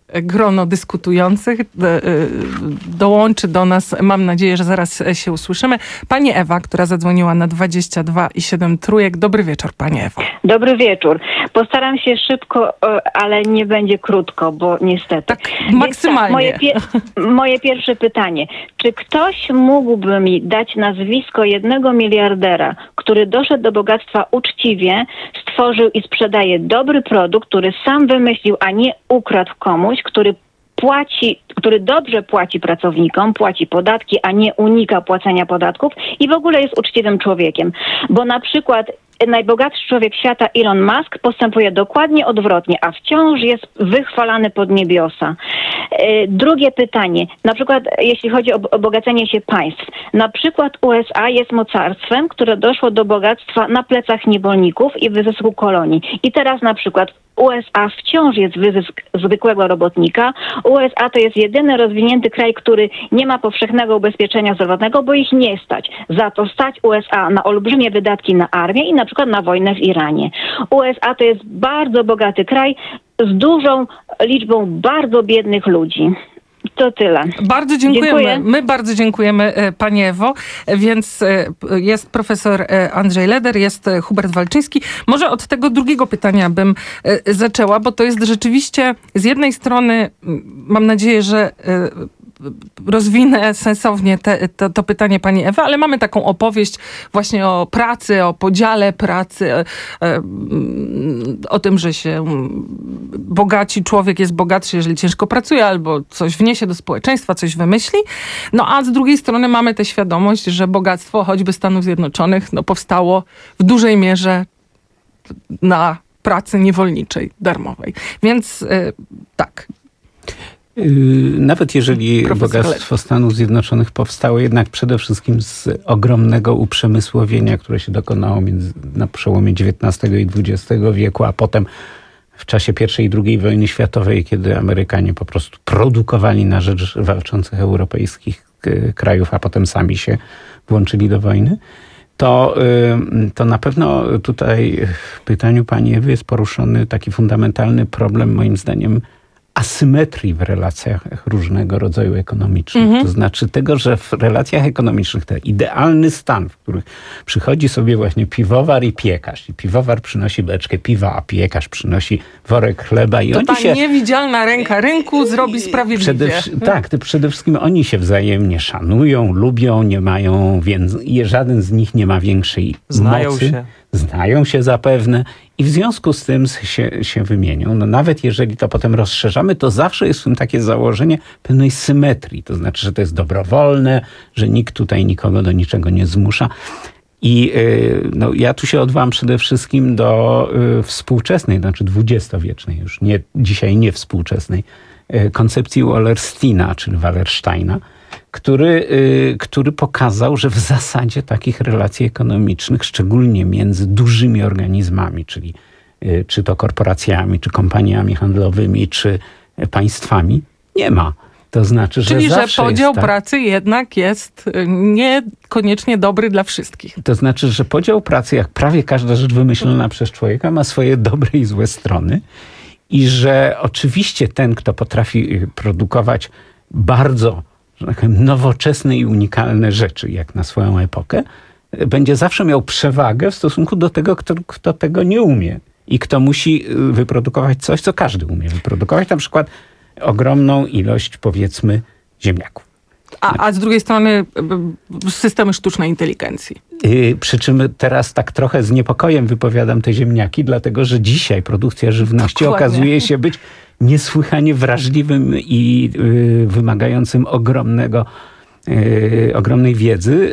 grono dyskutujących. Dołączy do nas, mam nadzieję, że zaraz się usłyszymy, pani Ewa, która zadzwoniła na dwadzieścia dwa i siedem trójek. Dobry wieczór, pani Ewo.
Dobry wieczór. Postaram się szybko, ale nie będzie krótko, bo niestety.
Tak, maksymalnie.
Tak, moje, pie- moje pierwsze pytanie. Czy ktoś mógłby mi dać nazwisko jednego miliardera, który doszedł do bogactwa uczciwie, stworzył i sprzedaje dobry produkt, który sam wymyślił, a nie ukradł komuś, który płaci, który dobrze płaci pracownikom, płaci podatki, a nie unika płacenia podatków i w ogóle jest uczciwym człowiekiem. Bo na przykład najbogatszy człowiek świata, Elon Musk, postępuje dokładnie odwrotnie, a wciąż jest wychwalany pod niebiosa. Drugie pytanie, na przykład jeśli chodzi o bogacenie się państw. Na przykład U S A jest mocarstwem, które doszło do bogactwa na plecach niewolników i wyzysku kolonii. I teraz na przykład U S A wciąż jest wyzysk zwykłego robotnika. U S A to jest jedyny rozwinięty kraj, który nie ma powszechnego ubezpieczenia zdrowotnego, bo ich nie stać. Za to stać U S A na olbrzymie wydatki na armię i na przykład na wojnę w Iranie. U S A to jest bardzo bogaty kraj z dużą liczbą bardzo biednych ludzi. To tyle.
Bardzo dziękujemy.
Dziękuję.
My bardzo dziękujemy pani Ewo. Więc jest profesor Andrzej Leder, jest Hubert Walczyński. Może od tego drugiego pytania bym zaczęła, bo to jest rzeczywiście z jednej strony, mam nadzieję, że rozwinę sensownie te, to, to pytanie pani Ewy, ale mamy taką opowieść właśnie o pracy, o podziale pracy, o, o tym, że się bogaci człowiek jest bogatszy, jeżeli ciężko pracuje albo coś wniesie do społeczeństwa, coś wymyśli. No a z drugiej strony mamy tę świadomość, że bogactwo choćby Stanów Zjednoczonych no, powstało w dużej mierze na pracy niewolniczej, darmowej. Więc yy, tak.
Nawet jeżeli
Profesor
bogactwo Stanów Zjednoczonych powstało jednak przede wszystkim z ogromnego uprzemysłowienia, które się dokonało między, na przełomie dziewiętnastego i dwudziestego wieku, a potem w czasie pierwszej i drugiej wojny światowej, kiedy Amerykanie po prostu produkowali na rzecz walczących europejskich krajów, a potem sami się włączyli do wojny, to, to na pewno tutaj w pytaniu pani Ewy jest poruszony taki fundamentalny problem, moim zdaniem, asymetrii w relacjach różnego rodzaju ekonomicznych. Mhm. To znaczy tego, że w relacjach ekonomicznych ten idealny stan, w których przychodzi sobie właśnie piwowar i piekarz. I piwowar przynosi beczkę piwa, a piekarz przynosi worek chleba. I
to
oni
ta
się...
niewidzialna ręka rynku zrobi sprawiedliwie.
Przede, tak, to przede wszystkim oni się wzajemnie szanują, lubią, nie mają, więc żaden z nich nie ma większej
Znają
mocy.
się.
Znają się zapewne i w związku z tym się, się wymienią. No nawet jeżeli to potem rozszerzamy, to zawsze jest w tym takie założenie pewnej symetrii. To znaczy, że to jest dobrowolne, że nikt tutaj nikogo do niczego nie zmusza. I yy, no, ja tu się odwołam przede wszystkim do yy, współczesnej, znaczy dwudziestowiecznej, już nie, dzisiaj nie współczesnej, yy, koncepcji Wallersteina, czyli Wallersteina, który, yy, który pokazał, że w zasadzie takich relacji ekonomicznych, szczególnie między dużymi organizmami, czyli yy, czy to korporacjami, czy kompaniami handlowymi, czy państwami, nie ma. To znaczy, że
Czyli, że
zawsze
podział
jest tak,
pracy jednak jest niekoniecznie dobry dla wszystkich.
To znaczy, że podział pracy, jak prawie każda rzecz wymyślona przez człowieka, ma swoje dobre i złe strony. I że oczywiście ten, kto potrafi produkować bardzo, że tak powiem, nowoczesne i unikalne rzeczy, jak na swoją epokę, będzie zawsze miał przewagę w stosunku do tego, kto, kto tego nie umie. I kto musi wyprodukować coś, co każdy umie wyprodukować. Na przykład ogromną ilość, powiedzmy, ziemniaków.
A, a z drugiej strony systemy sztucznej inteligencji.
Yy, przy czym teraz tak trochę z niepokojem wypowiadam te ziemniaki, dlatego że dzisiaj produkcja żywności
Dokładnie.
okazuje się być niesłychanie wrażliwym i yy, wymagającym ogromnego, yy, ogromnej wiedzy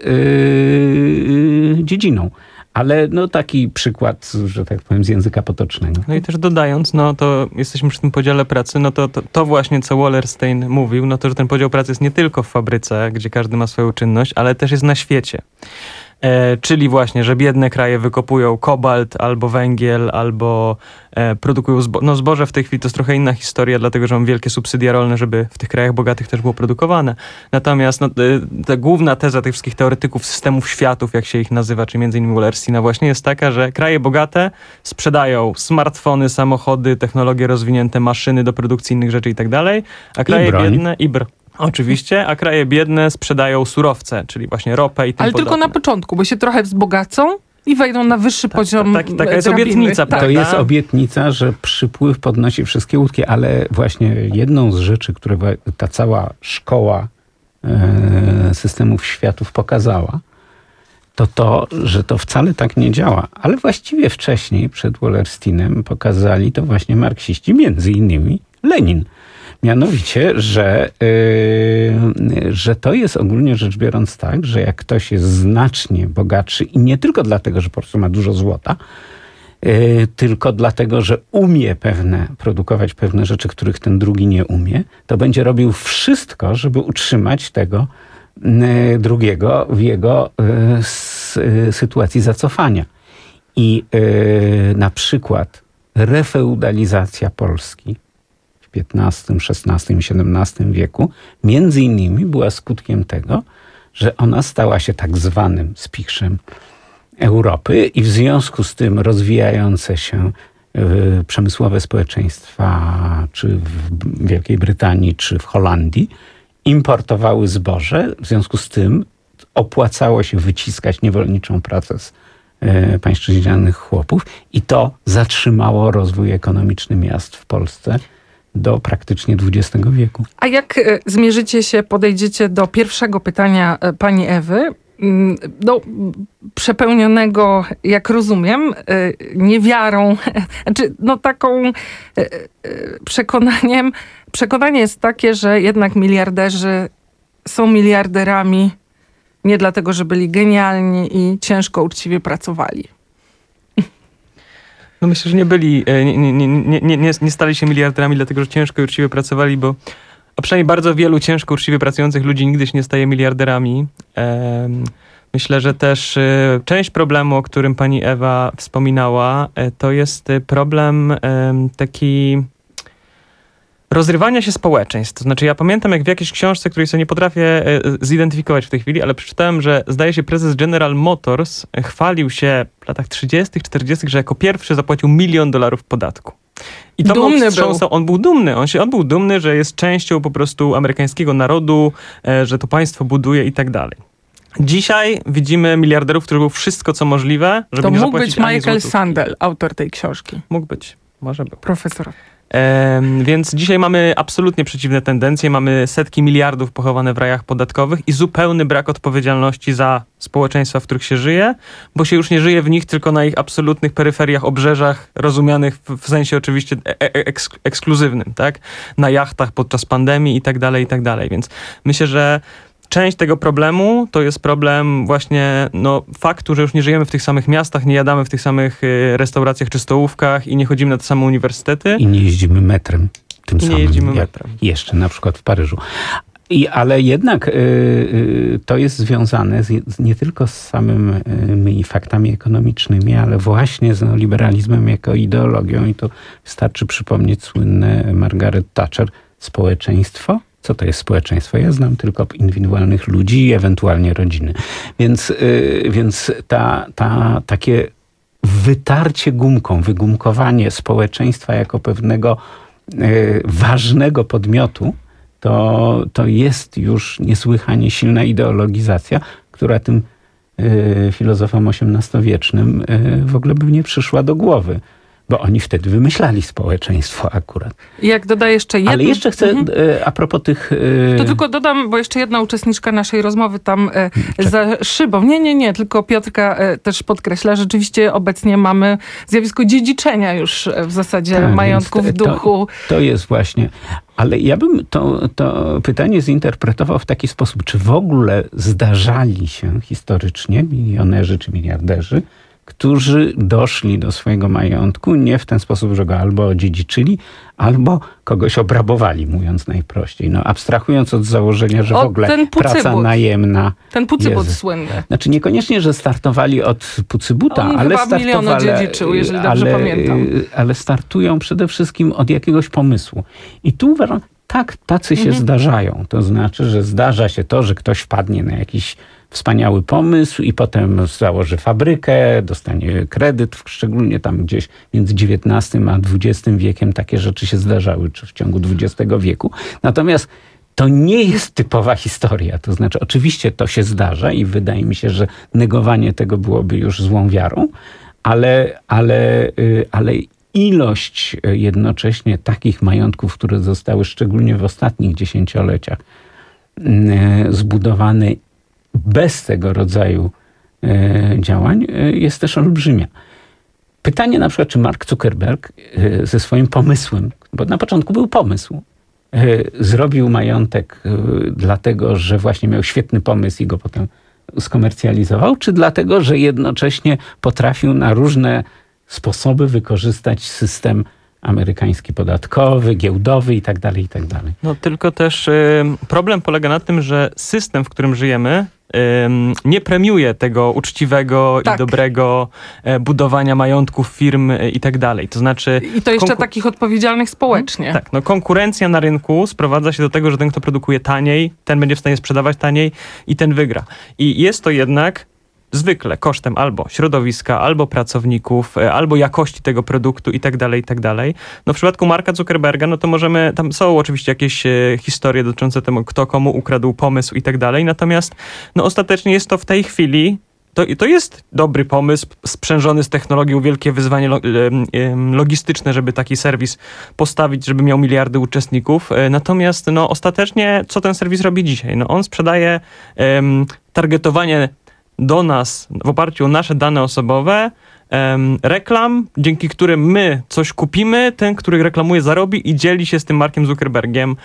yy, dziedziną. Ale no taki przykład, że tak powiem, z języka potocznego.
No i też dodając, no to jesteśmy przy tym podziale pracy, no to, to, to właśnie co Wallerstein mówił, no to, że ten podział pracy jest nie tylko w fabryce, gdzie każdy ma swoją czynność, ale też jest na świecie. e, czyli właśnie, że biedne kraje wykopują kobalt albo węgiel, albo e, produkują zbo- no zboże w tej chwili to jest trochę inna historia, dlatego że mamy wielkie subsydia rolne, żeby w tych krajach bogatych też było produkowane. Natomiast no, e, ta główna teza tych wszystkich teoretyków systemów światów, jak się ich nazywa, czy między innymi Wallerstina właśnie jest taka, że kraje bogate sprzedają smartfony, samochody, technologie rozwinięte, maszyny do produkcji innych rzeczy i tak dalej, a kraje biedne i br. Oczywiście, a kraje biedne sprzedają surowce, czyli właśnie ropę i tym
Ale
podobne.
tylko na początku, bo się trochę wzbogacą i wejdą na wyższy tak, poziom
tak, tak, taka jest
drabiny.
obietnica,
tak. To jest obietnica, że przypływ podnosi wszystkie łódki, ale właśnie jedną z rzeczy, które ta cała szkoła e, systemów światów pokazała, to to, że to wcale tak nie działa. Ale właściwie wcześniej, przed Wallerstinem, pokazali to właśnie marksiści, między innymi Lenin. Mianowicie, że, yy, że to jest ogólnie rzecz biorąc tak, że jak ktoś jest znacznie bogatszy i nie tylko dlatego, że po prostu ma dużo złota, yy, tylko dlatego, że umie pewne, produkować pewne rzeczy, których ten drugi nie umie, to będzie robił wszystko, żeby utrzymać tego yy, drugiego w jego yy, s, yy, sytuacji zacofania. I yy, na przykład refeudalizacja Polski w piętnastym, szesnastym i siedemnastym wieku między innymi była skutkiem tego, że ona stała się tak zwanym spichrzem Europy i w związku z tym rozwijające się y, przemysłowe społeczeństwa czy w Wielkiej Brytanii, czy w Holandii importowały zboże. W związku z tym opłacało się wyciskać niewolniczą pracę z y, pańszczyźnianych chłopów i to zatrzymało rozwój ekonomiczny miast w Polsce do praktycznie dwudziestego wieku.
A jak e, zmierzycie się, podejdziecie do pierwszego pytania e, pani Ewy, mm, no, przepełnionego, jak rozumiem, e, niewiarą, znaczy no taką e, e, przekonaniem. Przekonanie jest takie, że jednak miliarderzy są miliarderami nie dlatego, że byli genialni i ciężko, uczciwie pracowali.
No myślę, że nie byli, nie, nie, nie, nie, nie, nie stali się miliarderami dlatego, że ciężko i uczciwie pracowali, bo a przynajmniej bardzo wielu ciężko, uczciwie pracujących ludzi nigdy się nie staje miliarderami. Myślę, że też część problemu, o którym pani Ewa wspominała, to jest problem taki rozrywania się społeczeństw. To znaczy ja pamiętam, jak w jakiejś książce, której sobie nie potrafię e, zidentyfikować w tej chwili, ale przeczytałem, że zdaje się prezes General Motors chwalił się w latach trzydziestych, czterdziestych, że jako pierwszy zapłacił milion dolarów podatku. I to
dumny
był. On był dumny. On, się, on był dumny, że jest częścią po prostu amerykańskiego narodu, e, że to państwo buduje i tak dalej. Dzisiaj widzimy miliarderów, którzy robią wszystko, co możliwe, żeby
to
nie
mógł
zapłacić
być
ani
Michael
złotówki.
Sandel, autor tej książki.
Mógł być. Może był.
Profesor.
E, więc dzisiaj mamy absolutnie przeciwne tendencje. Mamy setki miliardów pochowane w rajach podatkowych i zupełny brak odpowiedzialności za społeczeństwa, w których się żyje, bo się już nie żyje w nich, tylko na ich absolutnych peryferiach, obrzeżach, rozumianych w, w sensie oczywiście eks, ekskluzywnym, tak? Na jachtach podczas pandemii i tak dalej, i tak dalej. Więc myślę, że część tego problemu to jest problem właśnie no, faktu, że już nie żyjemy w tych samych miastach, nie jadamy w tych samych y, restauracjach czy stołówkach i nie chodzimy na te same uniwersytety.
I nie jeździmy metrem tym
I nie
samym.
jeździmy
jak
metrem.
Jeszcze na przykład w Paryżu. I, ale jednak y, y, to jest związane z, z, nie tylko z samymi faktami ekonomicznymi, ale właśnie z neoliberalizmem jako ideologią. I to wystarczy przypomnieć słynne Margaret Thatcher, społeczeństwo. Co to jest społeczeństwo? Ja znam tylko indywidualnych ludzi i ewentualnie rodziny. Więc, yy, więc ta, ta, takie wytarcie gumką, wygumkowanie społeczeństwa jako pewnego yy, ważnego podmiotu, to, to jest już niesłychanie silna ideologizacja, która tym yy, filozofom osiemnastowiecznym yy, w ogóle by nie przyszła do głowy. Bo oni wtedy wymyślali społeczeństwo akurat.
Jak dodaję jeszcze jedno...
Ale jeszcze chcę, mhm. a propos tych...
To tylko dodam, bo jeszcze jedna uczestniczka naszej rozmowy tam e, za szybą. Nie, nie, nie, tylko Piotrka e, też podkreśla. Rzeczywiście obecnie mamy zjawisko dziedziczenia już w zasadzie
tak,
majątków w duchu.
To, to jest właśnie... Ale ja bym to, to pytanie zinterpretował w taki sposób. Czy w ogóle zdarzali się historycznie milionerzy czy miliarderzy, którzy doszli do swojego majątku nie w ten sposób, że go albo odziedziczyli, albo kogoś obrabowali, mówiąc najprościej. No, abstrahując od założenia, że
o,
w ogóle praca najemna...
Ten Pucybut
jest,
słynny.
Znaczy niekoniecznie, że startowali od Pucybuta,
On
ale
chyba milion
startowali...
odziedziczył, jeżeli dobrze
ale,
pamiętam.
ale startują przede wszystkim od jakiegoś pomysłu. I tu uważam, tak, tacy się
Mhm.
zdarzają. To znaczy, że zdarza się to, że ktoś wpadnie na jakiś wspaniały pomysł i potem założy fabrykę, dostanie kredyt, szczególnie tam gdzieś między dziewiętnastym a dwudziestym wiekiem takie rzeczy się zdarzały, czy w ciągu dwudziestego wieku. Natomiast to nie jest typowa historia. To znaczy, oczywiście to się zdarza i wydaje mi się, że negowanie tego byłoby już złą wiarą, ale, ale, ale ilość jednocześnie takich majątków, które zostały szczególnie w ostatnich dziesięcioleciach zbudowane bez tego rodzaju e, działań e, jest też olbrzymia. Pytanie na przykład, czy Mark Zuckerberg e, ze swoim pomysłem, bo na początku był pomysł, e, zrobił majątek e, dlatego, że właśnie miał świetny pomysł i go potem skomercjalizował, czy dlatego, że jednocześnie potrafił na różne sposoby wykorzystać system amerykański podatkowy, giełdowy i tak dalej, i tak dalej.
No tylko też y, problem polega na tym, że system, w którym żyjemy, y, nie premiuje tego uczciwego
Tak.
i dobrego y, budowania majątków, firm y, i tak dalej. To znaczy...
I to jeszcze
konku-
takich odpowiedzialnych społecznie.
Tak, no konkurencja na rynku sprowadza się do tego, że ten, kto produkuje taniej, ten będzie w stanie sprzedawać taniej i ten wygra. I jest to jednak zwykle kosztem albo środowiska, albo pracowników, albo jakości tego produktu i tak dalej, i tak dalej. No w przypadku Marka Zuckerberga, no to możemy, tam są oczywiście jakieś e, historie dotyczące tego, kto komu ukradł pomysł i tak dalej, natomiast no ostatecznie jest to w tej chwili, to, to jest dobry pomysł, sprzężony z technologią, wielkie wyzwanie lo, logistyczne, żeby taki serwis postawić, żeby miał miliardy uczestników. Natomiast no ostatecznie, co ten serwis robi dzisiaj? No on sprzedaje um, targetowanie do nas w oparciu o nasze dane osobowe um, reklam, dzięki którym my coś kupimy, ten, który reklamuje, zarobi i dzieli się z tym Markiem Zuckerbergiem,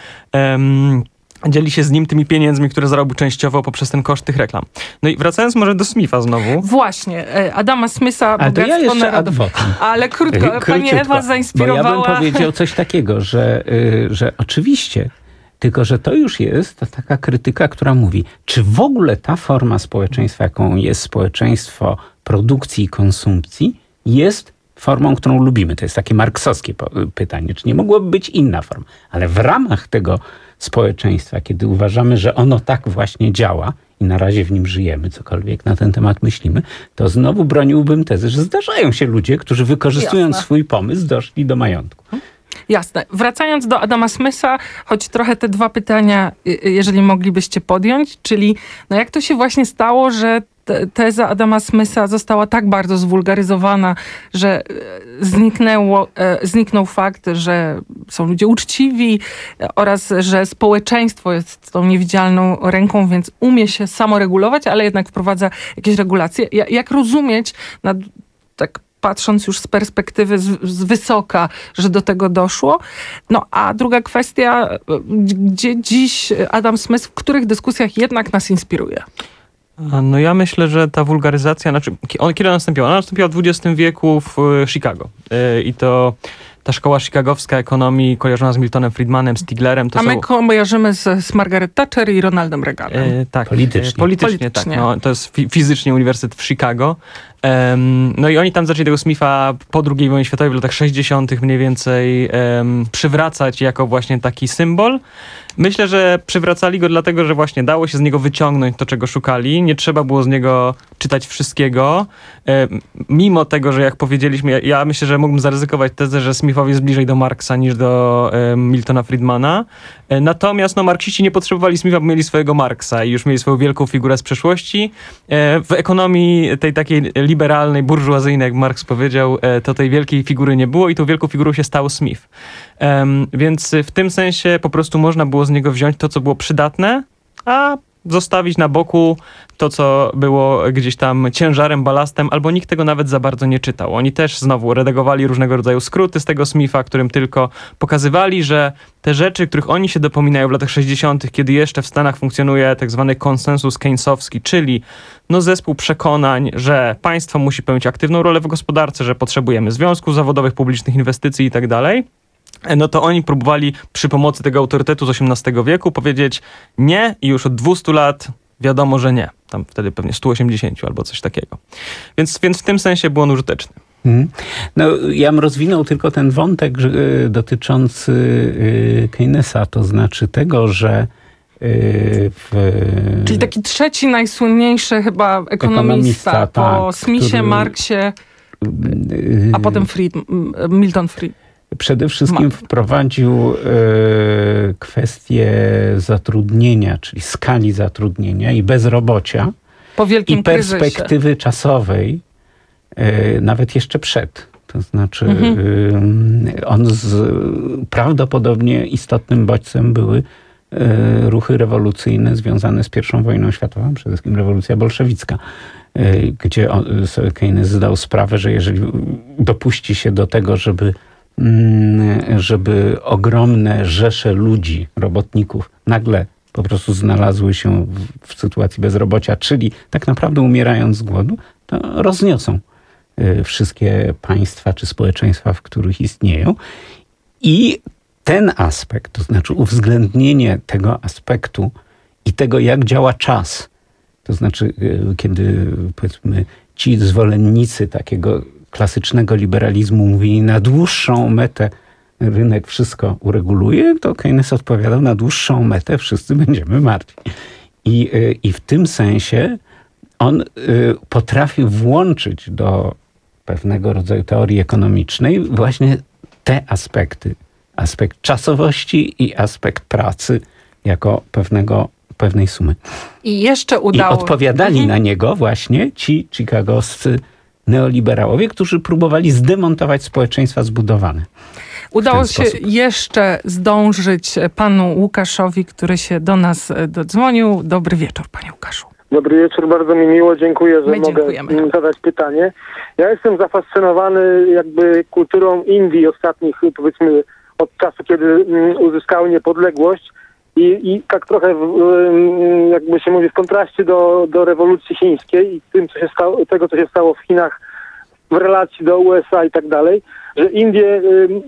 um, dzieli się z nim tymi pieniędzmi, które zarobił częściowo poprzez ten koszt tych reklam. No i wracając może do Smitha znowu.
Właśnie, Adama Smitha,
Ale to ja
Bogactwo
jeszcze
Narodów.
adwokat.
Ale krótko, pani
Króciutko,
Ewa zainspirowała...
Bo ja bym powiedział coś takiego, że, y, że oczywiście, tylko że to już jest ta taka krytyka, która mówi, czy w ogóle ta forma społeczeństwa, jaką jest społeczeństwo produkcji i konsumpcji, jest formą, którą lubimy. To jest takie marksowskie pytanie, czy nie mogłoby być inna forma. Ale w ramach tego społeczeństwa, kiedy uważamy, że ono tak właśnie działa i na razie w nim żyjemy, cokolwiek na ten temat myślimy, to znowu broniłbym tezy, że zdarzają się ludzie, którzy wykorzystując
Jasne.
swój pomysł, doszli do majątku.
Jasne. Wracając do Adama Smitha, choć trochę te dwa pytania, jeżeli moglibyście podjąć, czyli no jak to się właśnie stało, że te, teza Adama Smitha została tak bardzo zwulgaryzowana, że zniknęło, zniknął fakt, że są ludzie uczciwi oraz, że społeczeństwo jest tą niewidzialną ręką, więc umie się samoregulować, ale jednak wprowadza jakieś regulacje. Jak rozumieć, na, tak patrząc już z perspektywy z, z wysoka, że do tego doszło. No a druga kwestia, gdzie dziś Adam Smith, w których dyskusjach jednak nas inspiruje?
No ja myślę, że ta wulgaryzacja, znaczy on, kiedy nastąpiła? Ona nastąpiła w dwudziestym wieku w Chicago. Yy, I to ta szkoła chicagowska ekonomii kojarzona z Miltonem Friedmanem, Stiglerem. To
A my
są...
kojarzymy z, z Margaret Thatcher i Ronaldem Reaganem.
Yy, tak,
Politycznie.
Yy, politycznie,
Politycznie.
tak. No, to jest fi- fizycznie Uniwersytet w Chicago. Um, no i oni tam zaczęli tego Smitha po drugiej wojnie światowej w latach sześćdziesiątych mniej więcej um, przywracać jako właśnie taki symbol. Myślę, że przywracali go dlatego, że właśnie dało się z niego wyciągnąć to, czego szukali. Nie trzeba było z niego czytać wszystkiego. E, mimo tego, że jak powiedzieliśmy, ja, ja myślę, że mógłbym zaryzykować tezę, że Smithowi jest bliżej do Marksa niż do e, Miltona Friedmana. E, natomiast no, marksiści nie potrzebowali Smitha, bo mieli swojego Marksa i już mieli swoją wielką figurę z przeszłości. E, w ekonomii tej takiej liberalnej, burżuazyjnej, jak Marx powiedział, e, to tej wielkiej figury nie było i tą wielką figurą się stał Smith. Um, więc w tym sensie po prostu można było z niego wziąć to, co było przydatne, a zostawić na boku to, co było gdzieś tam ciężarem, balastem, albo nikt tego nawet za bardzo nie czytał. Oni też znowu redagowali różnego rodzaju skróty z tego Smitha, którym tylko pokazywali, że te rzeczy, których oni się dopominają w latach sześćdziesiątych, kiedy jeszcze w Stanach funkcjonuje tak zwany konsensus keynesowski, czyli no zespół przekonań, że państwo musi pełnić aktywną rolę w gospodarce, że potrzebujemy związków zawodowych, publicznych inwestycji i tak dalej, no to oni próbowali przy pomocy tego autorytetu z osiemnastego wieku powiedzieć nie i już od dwustu lat wiadomo, że nie. Tam wtedy pewnie sto osiemdziesiąt albo coś takiego. Więc, więc w tym sensie był on użyteczny.
Mhm. No, ja bym rozwinął tylko ten wątek że, y, dotyczący y, Keynesa, to znaczy tego, że y, w,
Czyli taki trzeci najsłynniejszy chyba ekonomista,
ekonomista
po
tak,
Smithie,
który,
Marksie, a potem Fried, Milton Fried.
Przede wszystkim Ma. wprowadził y, kwestię zatrudnienia, czyli skali zatrudnienia i bezrobocia
po wielkim
i perspektywy
kryzysie.
czasowej, y, nawet jeszcze przed. To znaczy mhm. y, on z, prawdopodobnie istotnym bodźcem były y, ruchy rewolucyjne związane z pierwszą wojną światową, przede wszystkim rewolucja bolszewicka, y, gdzie on, Keynes zdał sprawę, że jeżeli dopuści się do tego, żeby żeby ogromne rzesze ludzi, robotników nagle po prostu znalazły się w, w sytuacji bezrobocia, czyli tak naprawdę umierając z głodu, to rozniosą y, wszystkie państwa czy społeczeństwa, w których istnieją. I ten aspekt, to znaczy uwzględnienie tego aspektu i tego, jak działa czas, to znaczy y, kiedy powiedzmy ci zwolennicy takiego klasycznego liberalizmu mówili, na dłuższą metę rynek wszystko ureguluje, to Keynes odpowiadał, na dłuższą metę wszyscy będziemy martwi. I, i w tym sensie on potrafił włączyć do pewnego rodzaju teorii ekonomicznej właśnie te aspekty. Aspekt czasowości i aspekt pracy jako pewnego, pewnej sumy.
I jeszcze udało...
I odpowiadali
mhm.
na niego właśnie ci chicagowscy neoliberałowie, którzy próbowali zdemontować społeczeństwa zbudowane.
Udało się jeszcze zdążyć panu Łukaszowi, który się do nas dodzwonił. Dobry wieczór, panie Łukaszu.
Dobry wieczór, bardzo mi miło, dziękuję, że
My
mogę
dziękujemy.
zadać pytanie. Ja jestem zafascynowany jakby kulturą Indii ostatnich, powiedzmy, od czasu, kiedy uzyskały niepodległość i, i tak trochę w, jakby się mówi w kontraście do, do rewolucji chińskiej i tym, co się stało, tego, co się stało w Chinach w relacji do U S A i tak dalej, że Indie,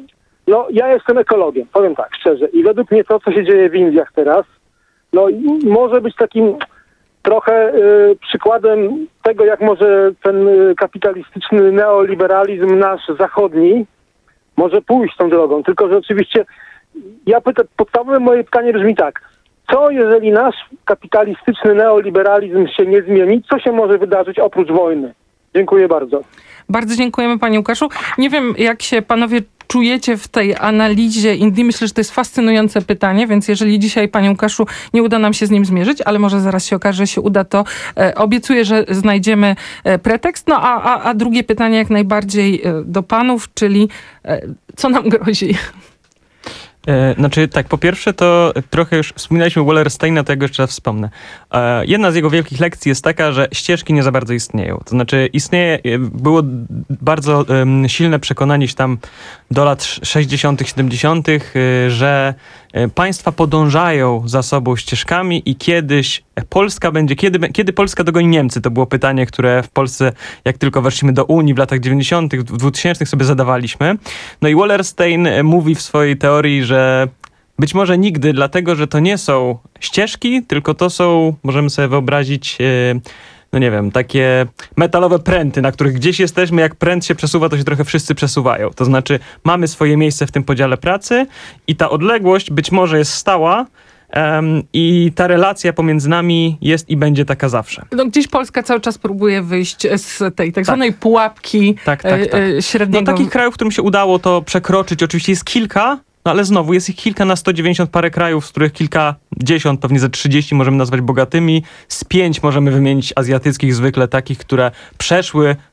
no ja jestem ekologiem, powiem tak szczerze, i według mnie to, co się dzieje w Indiach teraz, no może być takim trochę y, przykładem tego, jak może ten y, kapitalistyczny neoliberalizm nasz zachodni może pójść tą drogą. Tylko że oczywiście ja pytam, podstawowe moje pytanie brzmi tak. Co jeżeli nasz kapitalistyczny neoliberalizm się nie zmieni? Co się może wydarzyć oprócz wojny? Dziękuję bardzo.
Bardzo dziękujemy, panie Łukaszu. Nie wiem, jak się panowie czujecie w tej analizie Indii. Myślę, że to jest fascynujące pytanie, więc jeżeli dzisiaj, panie Łukaszu, nie uda nam się z nim zmierzyć, ale może zaraz się okaże, że się uda, to e, obiecuję, że znajdziemy e, pretekst. No a, a, a drugie pytanie jak najbardziej e, do panów, czyli e, co nam grozi?
E, znaczy tak, po pierwsze to trochę już wspominaliśmy Wallersteina, to ja go jeszcze raz wspomnę. E, jedna z jego wielkich lekcji jest taka, że ścieżki nie za bardzo istnieją. To znaczy istnieje, było bardzo um, silne przekonanie się tam do lat sześćdziesiątych, siedemdziesiątych, y, że y, państwa podążają za sobą ścieżkami i kiedyś Polska będzie, kiedy, kiedy Polska dogoni Niemcy? To było pytanie, które w Polsce, jak tylko weszliśmy do Unii w latach dziewięćdziesiątych, w dwutysięcznych sobie zadawaliśmy. No i Wallerstein mówi w swojej teorii, że być może nigdy, dlatego, że to nie są ścieżki, tylko to są, możemy sobie wyobrazić, yy, no nie wiem, takie metalowe pręty, na których gdzieś jesteśmy, jak pręt się przesuwa, to się trochę wszyscy przesuwają. To znaczy mamy swoje miejsce w tym podziale pracy i ta odległość być może jest stała, Um, i ta relacja pomiędzy nami jest i będzie taka zawsze.
No, gdzieś Polska cały czas próbuje wyjść z tej tak zwanej tak. pułapki tak, tak, tak. E, średniego...
No takich krajów, którym się udało to przekroczyć, oczywiście jest kilka, no ale znowu jest ich kilka na sto dziewięćdziesiąt parę krajów, z których kilkadziesiąt, pewnie ze trzydzieści możemy nazwać bogatymi. Z pięć możemy wymienić azjatyckich zwykle, takich, które przeszły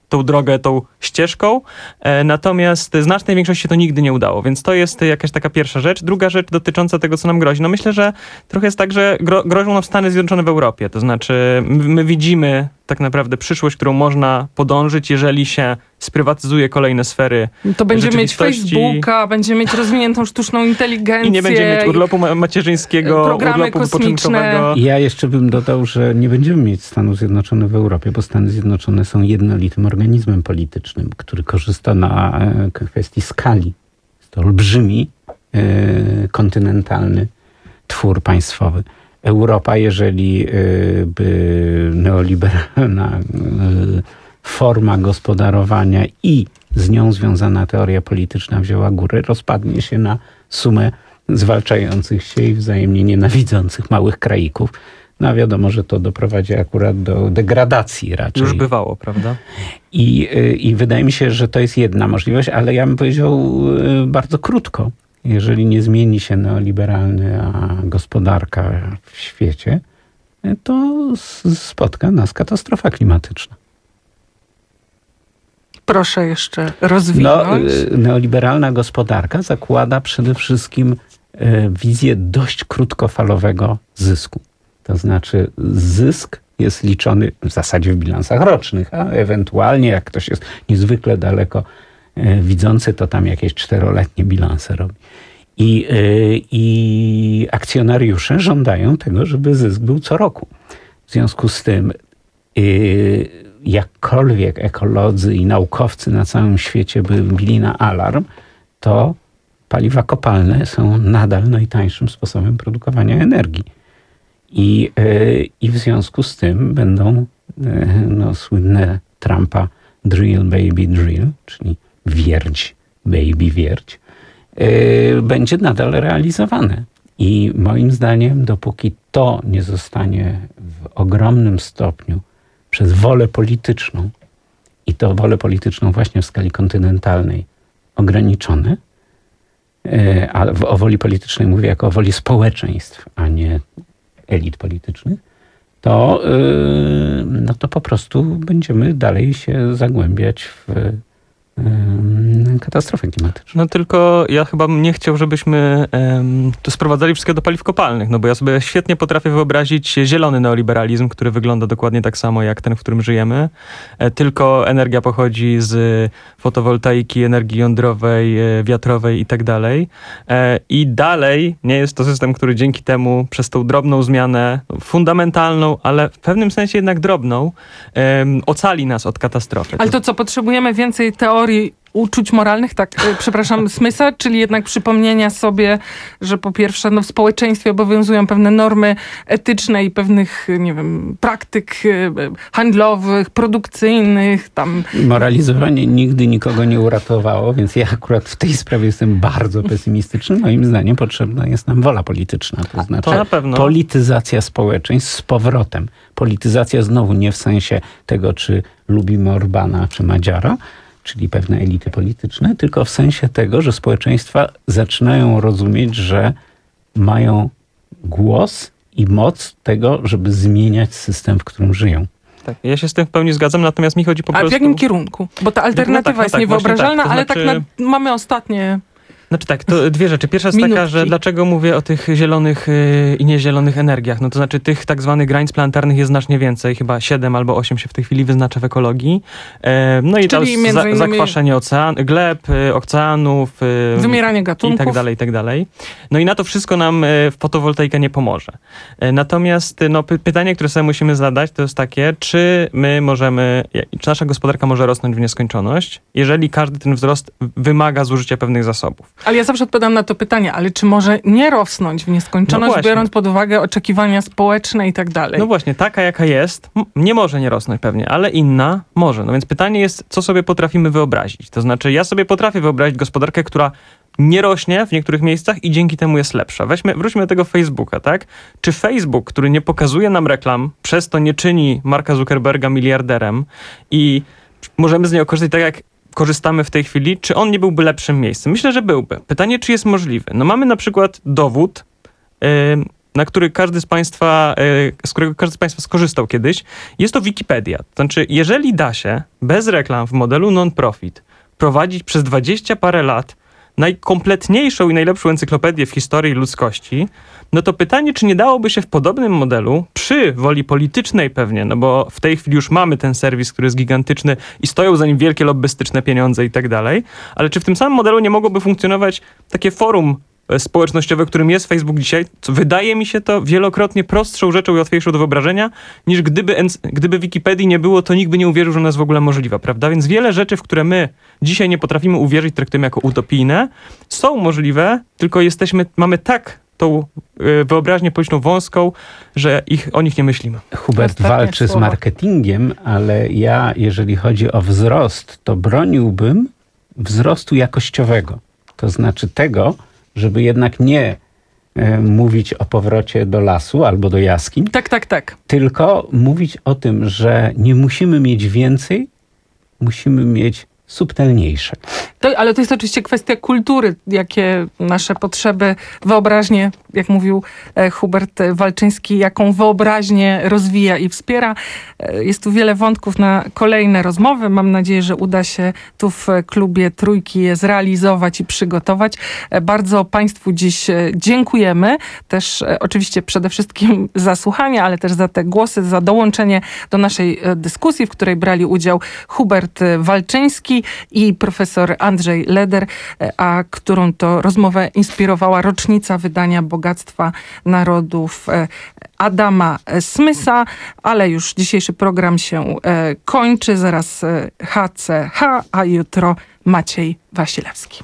tą drogę, tą ścieżką, e, natomiast znacznej większości się to nigdy nie udało, więc to jest jakaś taka pierwsza rzecz. Druga rzecz dotycząca tego, co nam grozi. No myślę, że trochę jest tak, że gro, grożą nam Stany Zjednoczone w Europie, to znaczy my, my widzimy tak naprawdę przyszłość, którą można podążyć, jeżeli się sprywatyzuje kolejne sfery
To będzie mieć
rzeczywistości.
Facebooka, będzie mieć rozwiniętą sztuczną inteligencję.
I nie będzie mieć urlopu ma- macierzyńskiego,
programy
urlopu
kosmiczne.
wypoczynkowego.
Ja jeszcze bym dodał, że nie będziemy mieć Stanów Zjednoczonych w Europie, bo Stany Zjednoczone są jednolitym organizmem politycznym, który korzysta na e, kwestii skali. Jest to olbrzymi e, kontynentalny twór państwowy. Europa, jeżeli e, by neoliberalna e, forma gospodarowania i z nią związana teoria polityczna wzięła górę, rozpadnie się na sumę zwalczających się i wzajemnie nienawidzących małych kraików. No a wiadomo, że to doprowadzi akurat do degradacji raczej.
Już bywało, prawda?
I, I wydaje mi się, że to jest jedna możliwość, ale ja bym powiedział bardzo krótko. Jeżeli nie zmieni się neoliberalna gospodarka w świecie, to spotka nas katastrofa klimatyczna.
Proszę jeszcze rozwinąć.
No, neoliberalna gospodarka zakłada przede wszystkim e, wizję dość krótkofalowego zysku. To znaczy zysk jest liczony w zasadzie w bilansach rocznych, a ewentualnie jak ktoś jest niezwykle daleko e, widzący, to tam jakieś czteroletnie bilanse robi. I, e, I akcjonariusze żądają tego, żeby zysk był co roku. W związku z tym e, jakkolwiek ekolodzy i naukowcy na całym świecie by bili na alarm, to paliwa kopalne są nadal najtańszym sposobem produkowania energii. I, yy, i w związku z tym będą yy, no, słynne Trumpa drill baby drill, czyli wierć baby wierć, yy, będzie nadal realizowane. I moim zdaniem, dopóki to nie zostanie w ogromnym stopniu przez wolę polityczną, i to wolę polityczną właśnie w skali kontynentalnej, ograniczone, a o woli politycznej mówię jako o woli społeczeństw, a nie elit politycznych, to, no to po prostu będziemy dalej się zagłębiać w katastrofę klimatyczną.
No tylko ja chyba bym nie chciał, żebyśmy um, to sprowadzali wszystko do paliw kopalnych, no bo ja sobie świetnie potrafię wyobrazić zielony neoliberalizm, który wygląda dokładnie tak samo jak ten, w którym żyjemy, e, tylko energia pochodzi z fotowoltaiki, energii jądrowej, e, wiatrowej i tak dalej. E, I dalej nie jest to system, który dzięki temu przez tą drobną zmianę, fundamentalną, ale w pewnym sensie jednak drobną, e, ocali nas od katastrofy.
Ale to co, potrzebujemy więcej teorii uczuć moralnych, tak, y, przepraszam, Smysa, czyli jednak przypomnienia sobie, że po pierwsze no, w społeczeństwie obowiązują pewne normy etyczne i pewnych, nie wiem, praktyk y, handlowych, produkcyjnych, tam...
Moralizowanie nigdy nikogo nie uratowało, więc ja akurat w tej sprawie jestem bardzo pesymistyczny. Moim zdaniem potrzebna jest nam wola polityczna, to znaczy
to na pewno.
Polityzacja społeczeństw z powrotem. Polityzacja znowu nie w sensie tego, czy lubimy Orbana, czy Madziara, czyli pewne elity polityczne, tylko w sensie tego, że społeczeństwa zaczynają rozumieć, że mają głos i moc tego, żeby zmieniać system, w którym żyją.
Tak, ja się z tym w pełni zgadzam, natomiast mi chodzi po
A
prostu...
w jakim kierunku? Bo ta alternatywa
no tak, no
jest
tak,
niewyobrażalna,
tak, to
ale
znaczy...
tak na, mamy ostatnie...
Znaczy tak, to dwie rzeczy. Pierwsza jest
Minutki.
taka, że dlaczego mówię o tych zielonych yy, i niezielonych energiach. No to znaczy tych tak zwanych granic planetarnych jest znacznie więcej, chyba siedem albo osiem się w tej chwili wyznacza w ekologii. E, no i to
Czyli między
za,
innymi...
zakwaszenie ocean, gleb, y, oceanów. Y,
Wymieranie gatunków.
I tak dalej, i tak dalej. No i na to wszystko nam y, fotowoltaika nie pomoże. E, natomiast no, py, pytanie, które sobie musimy zadać, to jest takie, czy my możemy, czy nasza gospodarka może rosnąć w nieskończoność, jeżeli każdy ten wzrost wymaga zużycia pewnych zasobów.
Ale ja zawsze odpowiadam na to pytanie, ale czy może nie rosnąć w nieskończoność,
No
biorąc pod uwagę oczekiwania społeczne i tak dalej?
No właśnie, taka jaka jest, m- nie może nie rosnąć pewnie, ale inna może. No więc pytanie jest, co sobie potrafimy wyobrazić. To znaczy, ja sobie potrafię wyobrazić gospodarkę, która nie rośnie w niektórych miejscach i dzięki temu jest lepsza. Weźmy, wróćmy do tego Facebooka, tak? Czy Facebook, który nie pokazuje nam reklam, przez to nie czyni Marka Zuckerberga miliarderem i możemy z niego korzystać tak jak korzystamy w tej chwili, czy on nie byłby lepszym miejscem? Myślę, że byłby. Pytanie, czy jest możliwy? No mamy na przykład dowód, yy, na który każdy z Państwa, z którego każdy z Państwa skorzystał kiedyś, jest to Wikipedia. To znaczy, jeżeli da się bez reklam w modelu non-profit prowadzić przez dwadzieścia parę lat najkompletniejszą i najlepszą encyklopedię w historii ludzkości, no to pytanie, czy nie dałoby się w podobnym modelu, przy woli politycznej pewnie, no bo w tej chwili już mamy ten serwis, który jest gigantyczny i stoją za nim wielkie lobbystyczne pieniądze i tak dalej, ale czy w tym samym modelu nie mogłoby funkcjonować takie forum społecznościowe, którym jest Facebook dzisiaj, co wydaje mi się to wielokrotnie prostszą rzeczą i łatwiejszą do wyobrażenia, niż gdyby, gdyby Wikipedii nie było, to nikt by nie uwierzył, że ona jest w ogóle możliwa, prawda? Więc wiele rzeczy, w które my dzisiaj nie potrafimy uwierzyć, traktujemy jako utopijne, są możliwe, tylko jesteśmy, mamy tak tą y, wyobraźnię polityczną wąską, że ich, o nich nie myślimy.
Hubert
Ostatnie
walczy
słowo.
z marketingiem, ale ja, jeżeli chodzi o wzrost, to broniłbym wzrostu jakościowego. To znaczy tego, żeby jednak nie e, mówić o powrocie do lasu albo do jaskiń.
Tak, tak, tak.
Tylko mówić o tym, że nie musimy mieć więcej, musimy mieć subtelniejsze.
To, ale to jest oczywiście kwestia kultury, jakie nasze potrzeby, wyobraźnie, jak mówił e, Hubert Walczyński, jaką wyobraźnię rozwija i wspiera. E, jest tu wiele wątków na kolejne rozmowy. Mam nadzieję, że uda się tu w klubie Trójki je zrealizować i przygotować. E, bardzo Państwu dziś e, dziękujemy. Też e, oczywiście przede wszystkim za słuchanie, ale też za te głosy, za dołączenie do naszej e, dyskusji, w której brali udział Hubert Walczyński i profesor Andrzej Leder, a którą to rozmowę inspirowała rocznica wydania Bogactwa Narodów Adama Smitha, ale już dzisiejszy program się kończy. Zaraz H C H, a jutro Maciej Wasilewski.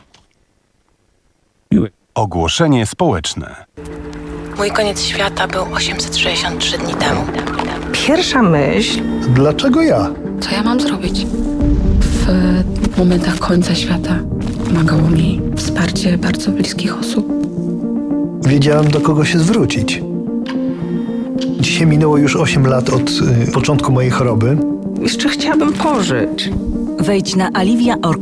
Ogłoszenie społeczne.
Mój koniec świata był osiemset sześćdziesiąt trzy dni temu.
Pierwsza myśl... Dlaczego ja?
Co ja mam zrobić? W momentach końca świata pomagało mi wsparcie bardzo bliskich osób.
Wiedziałem, do kogo się zwrócić. Dzisiaj minęło już osiem lat od y, początku mojej choroby. Jeszcze chciałabym pożyć.
Wejdź na aliwia kropka org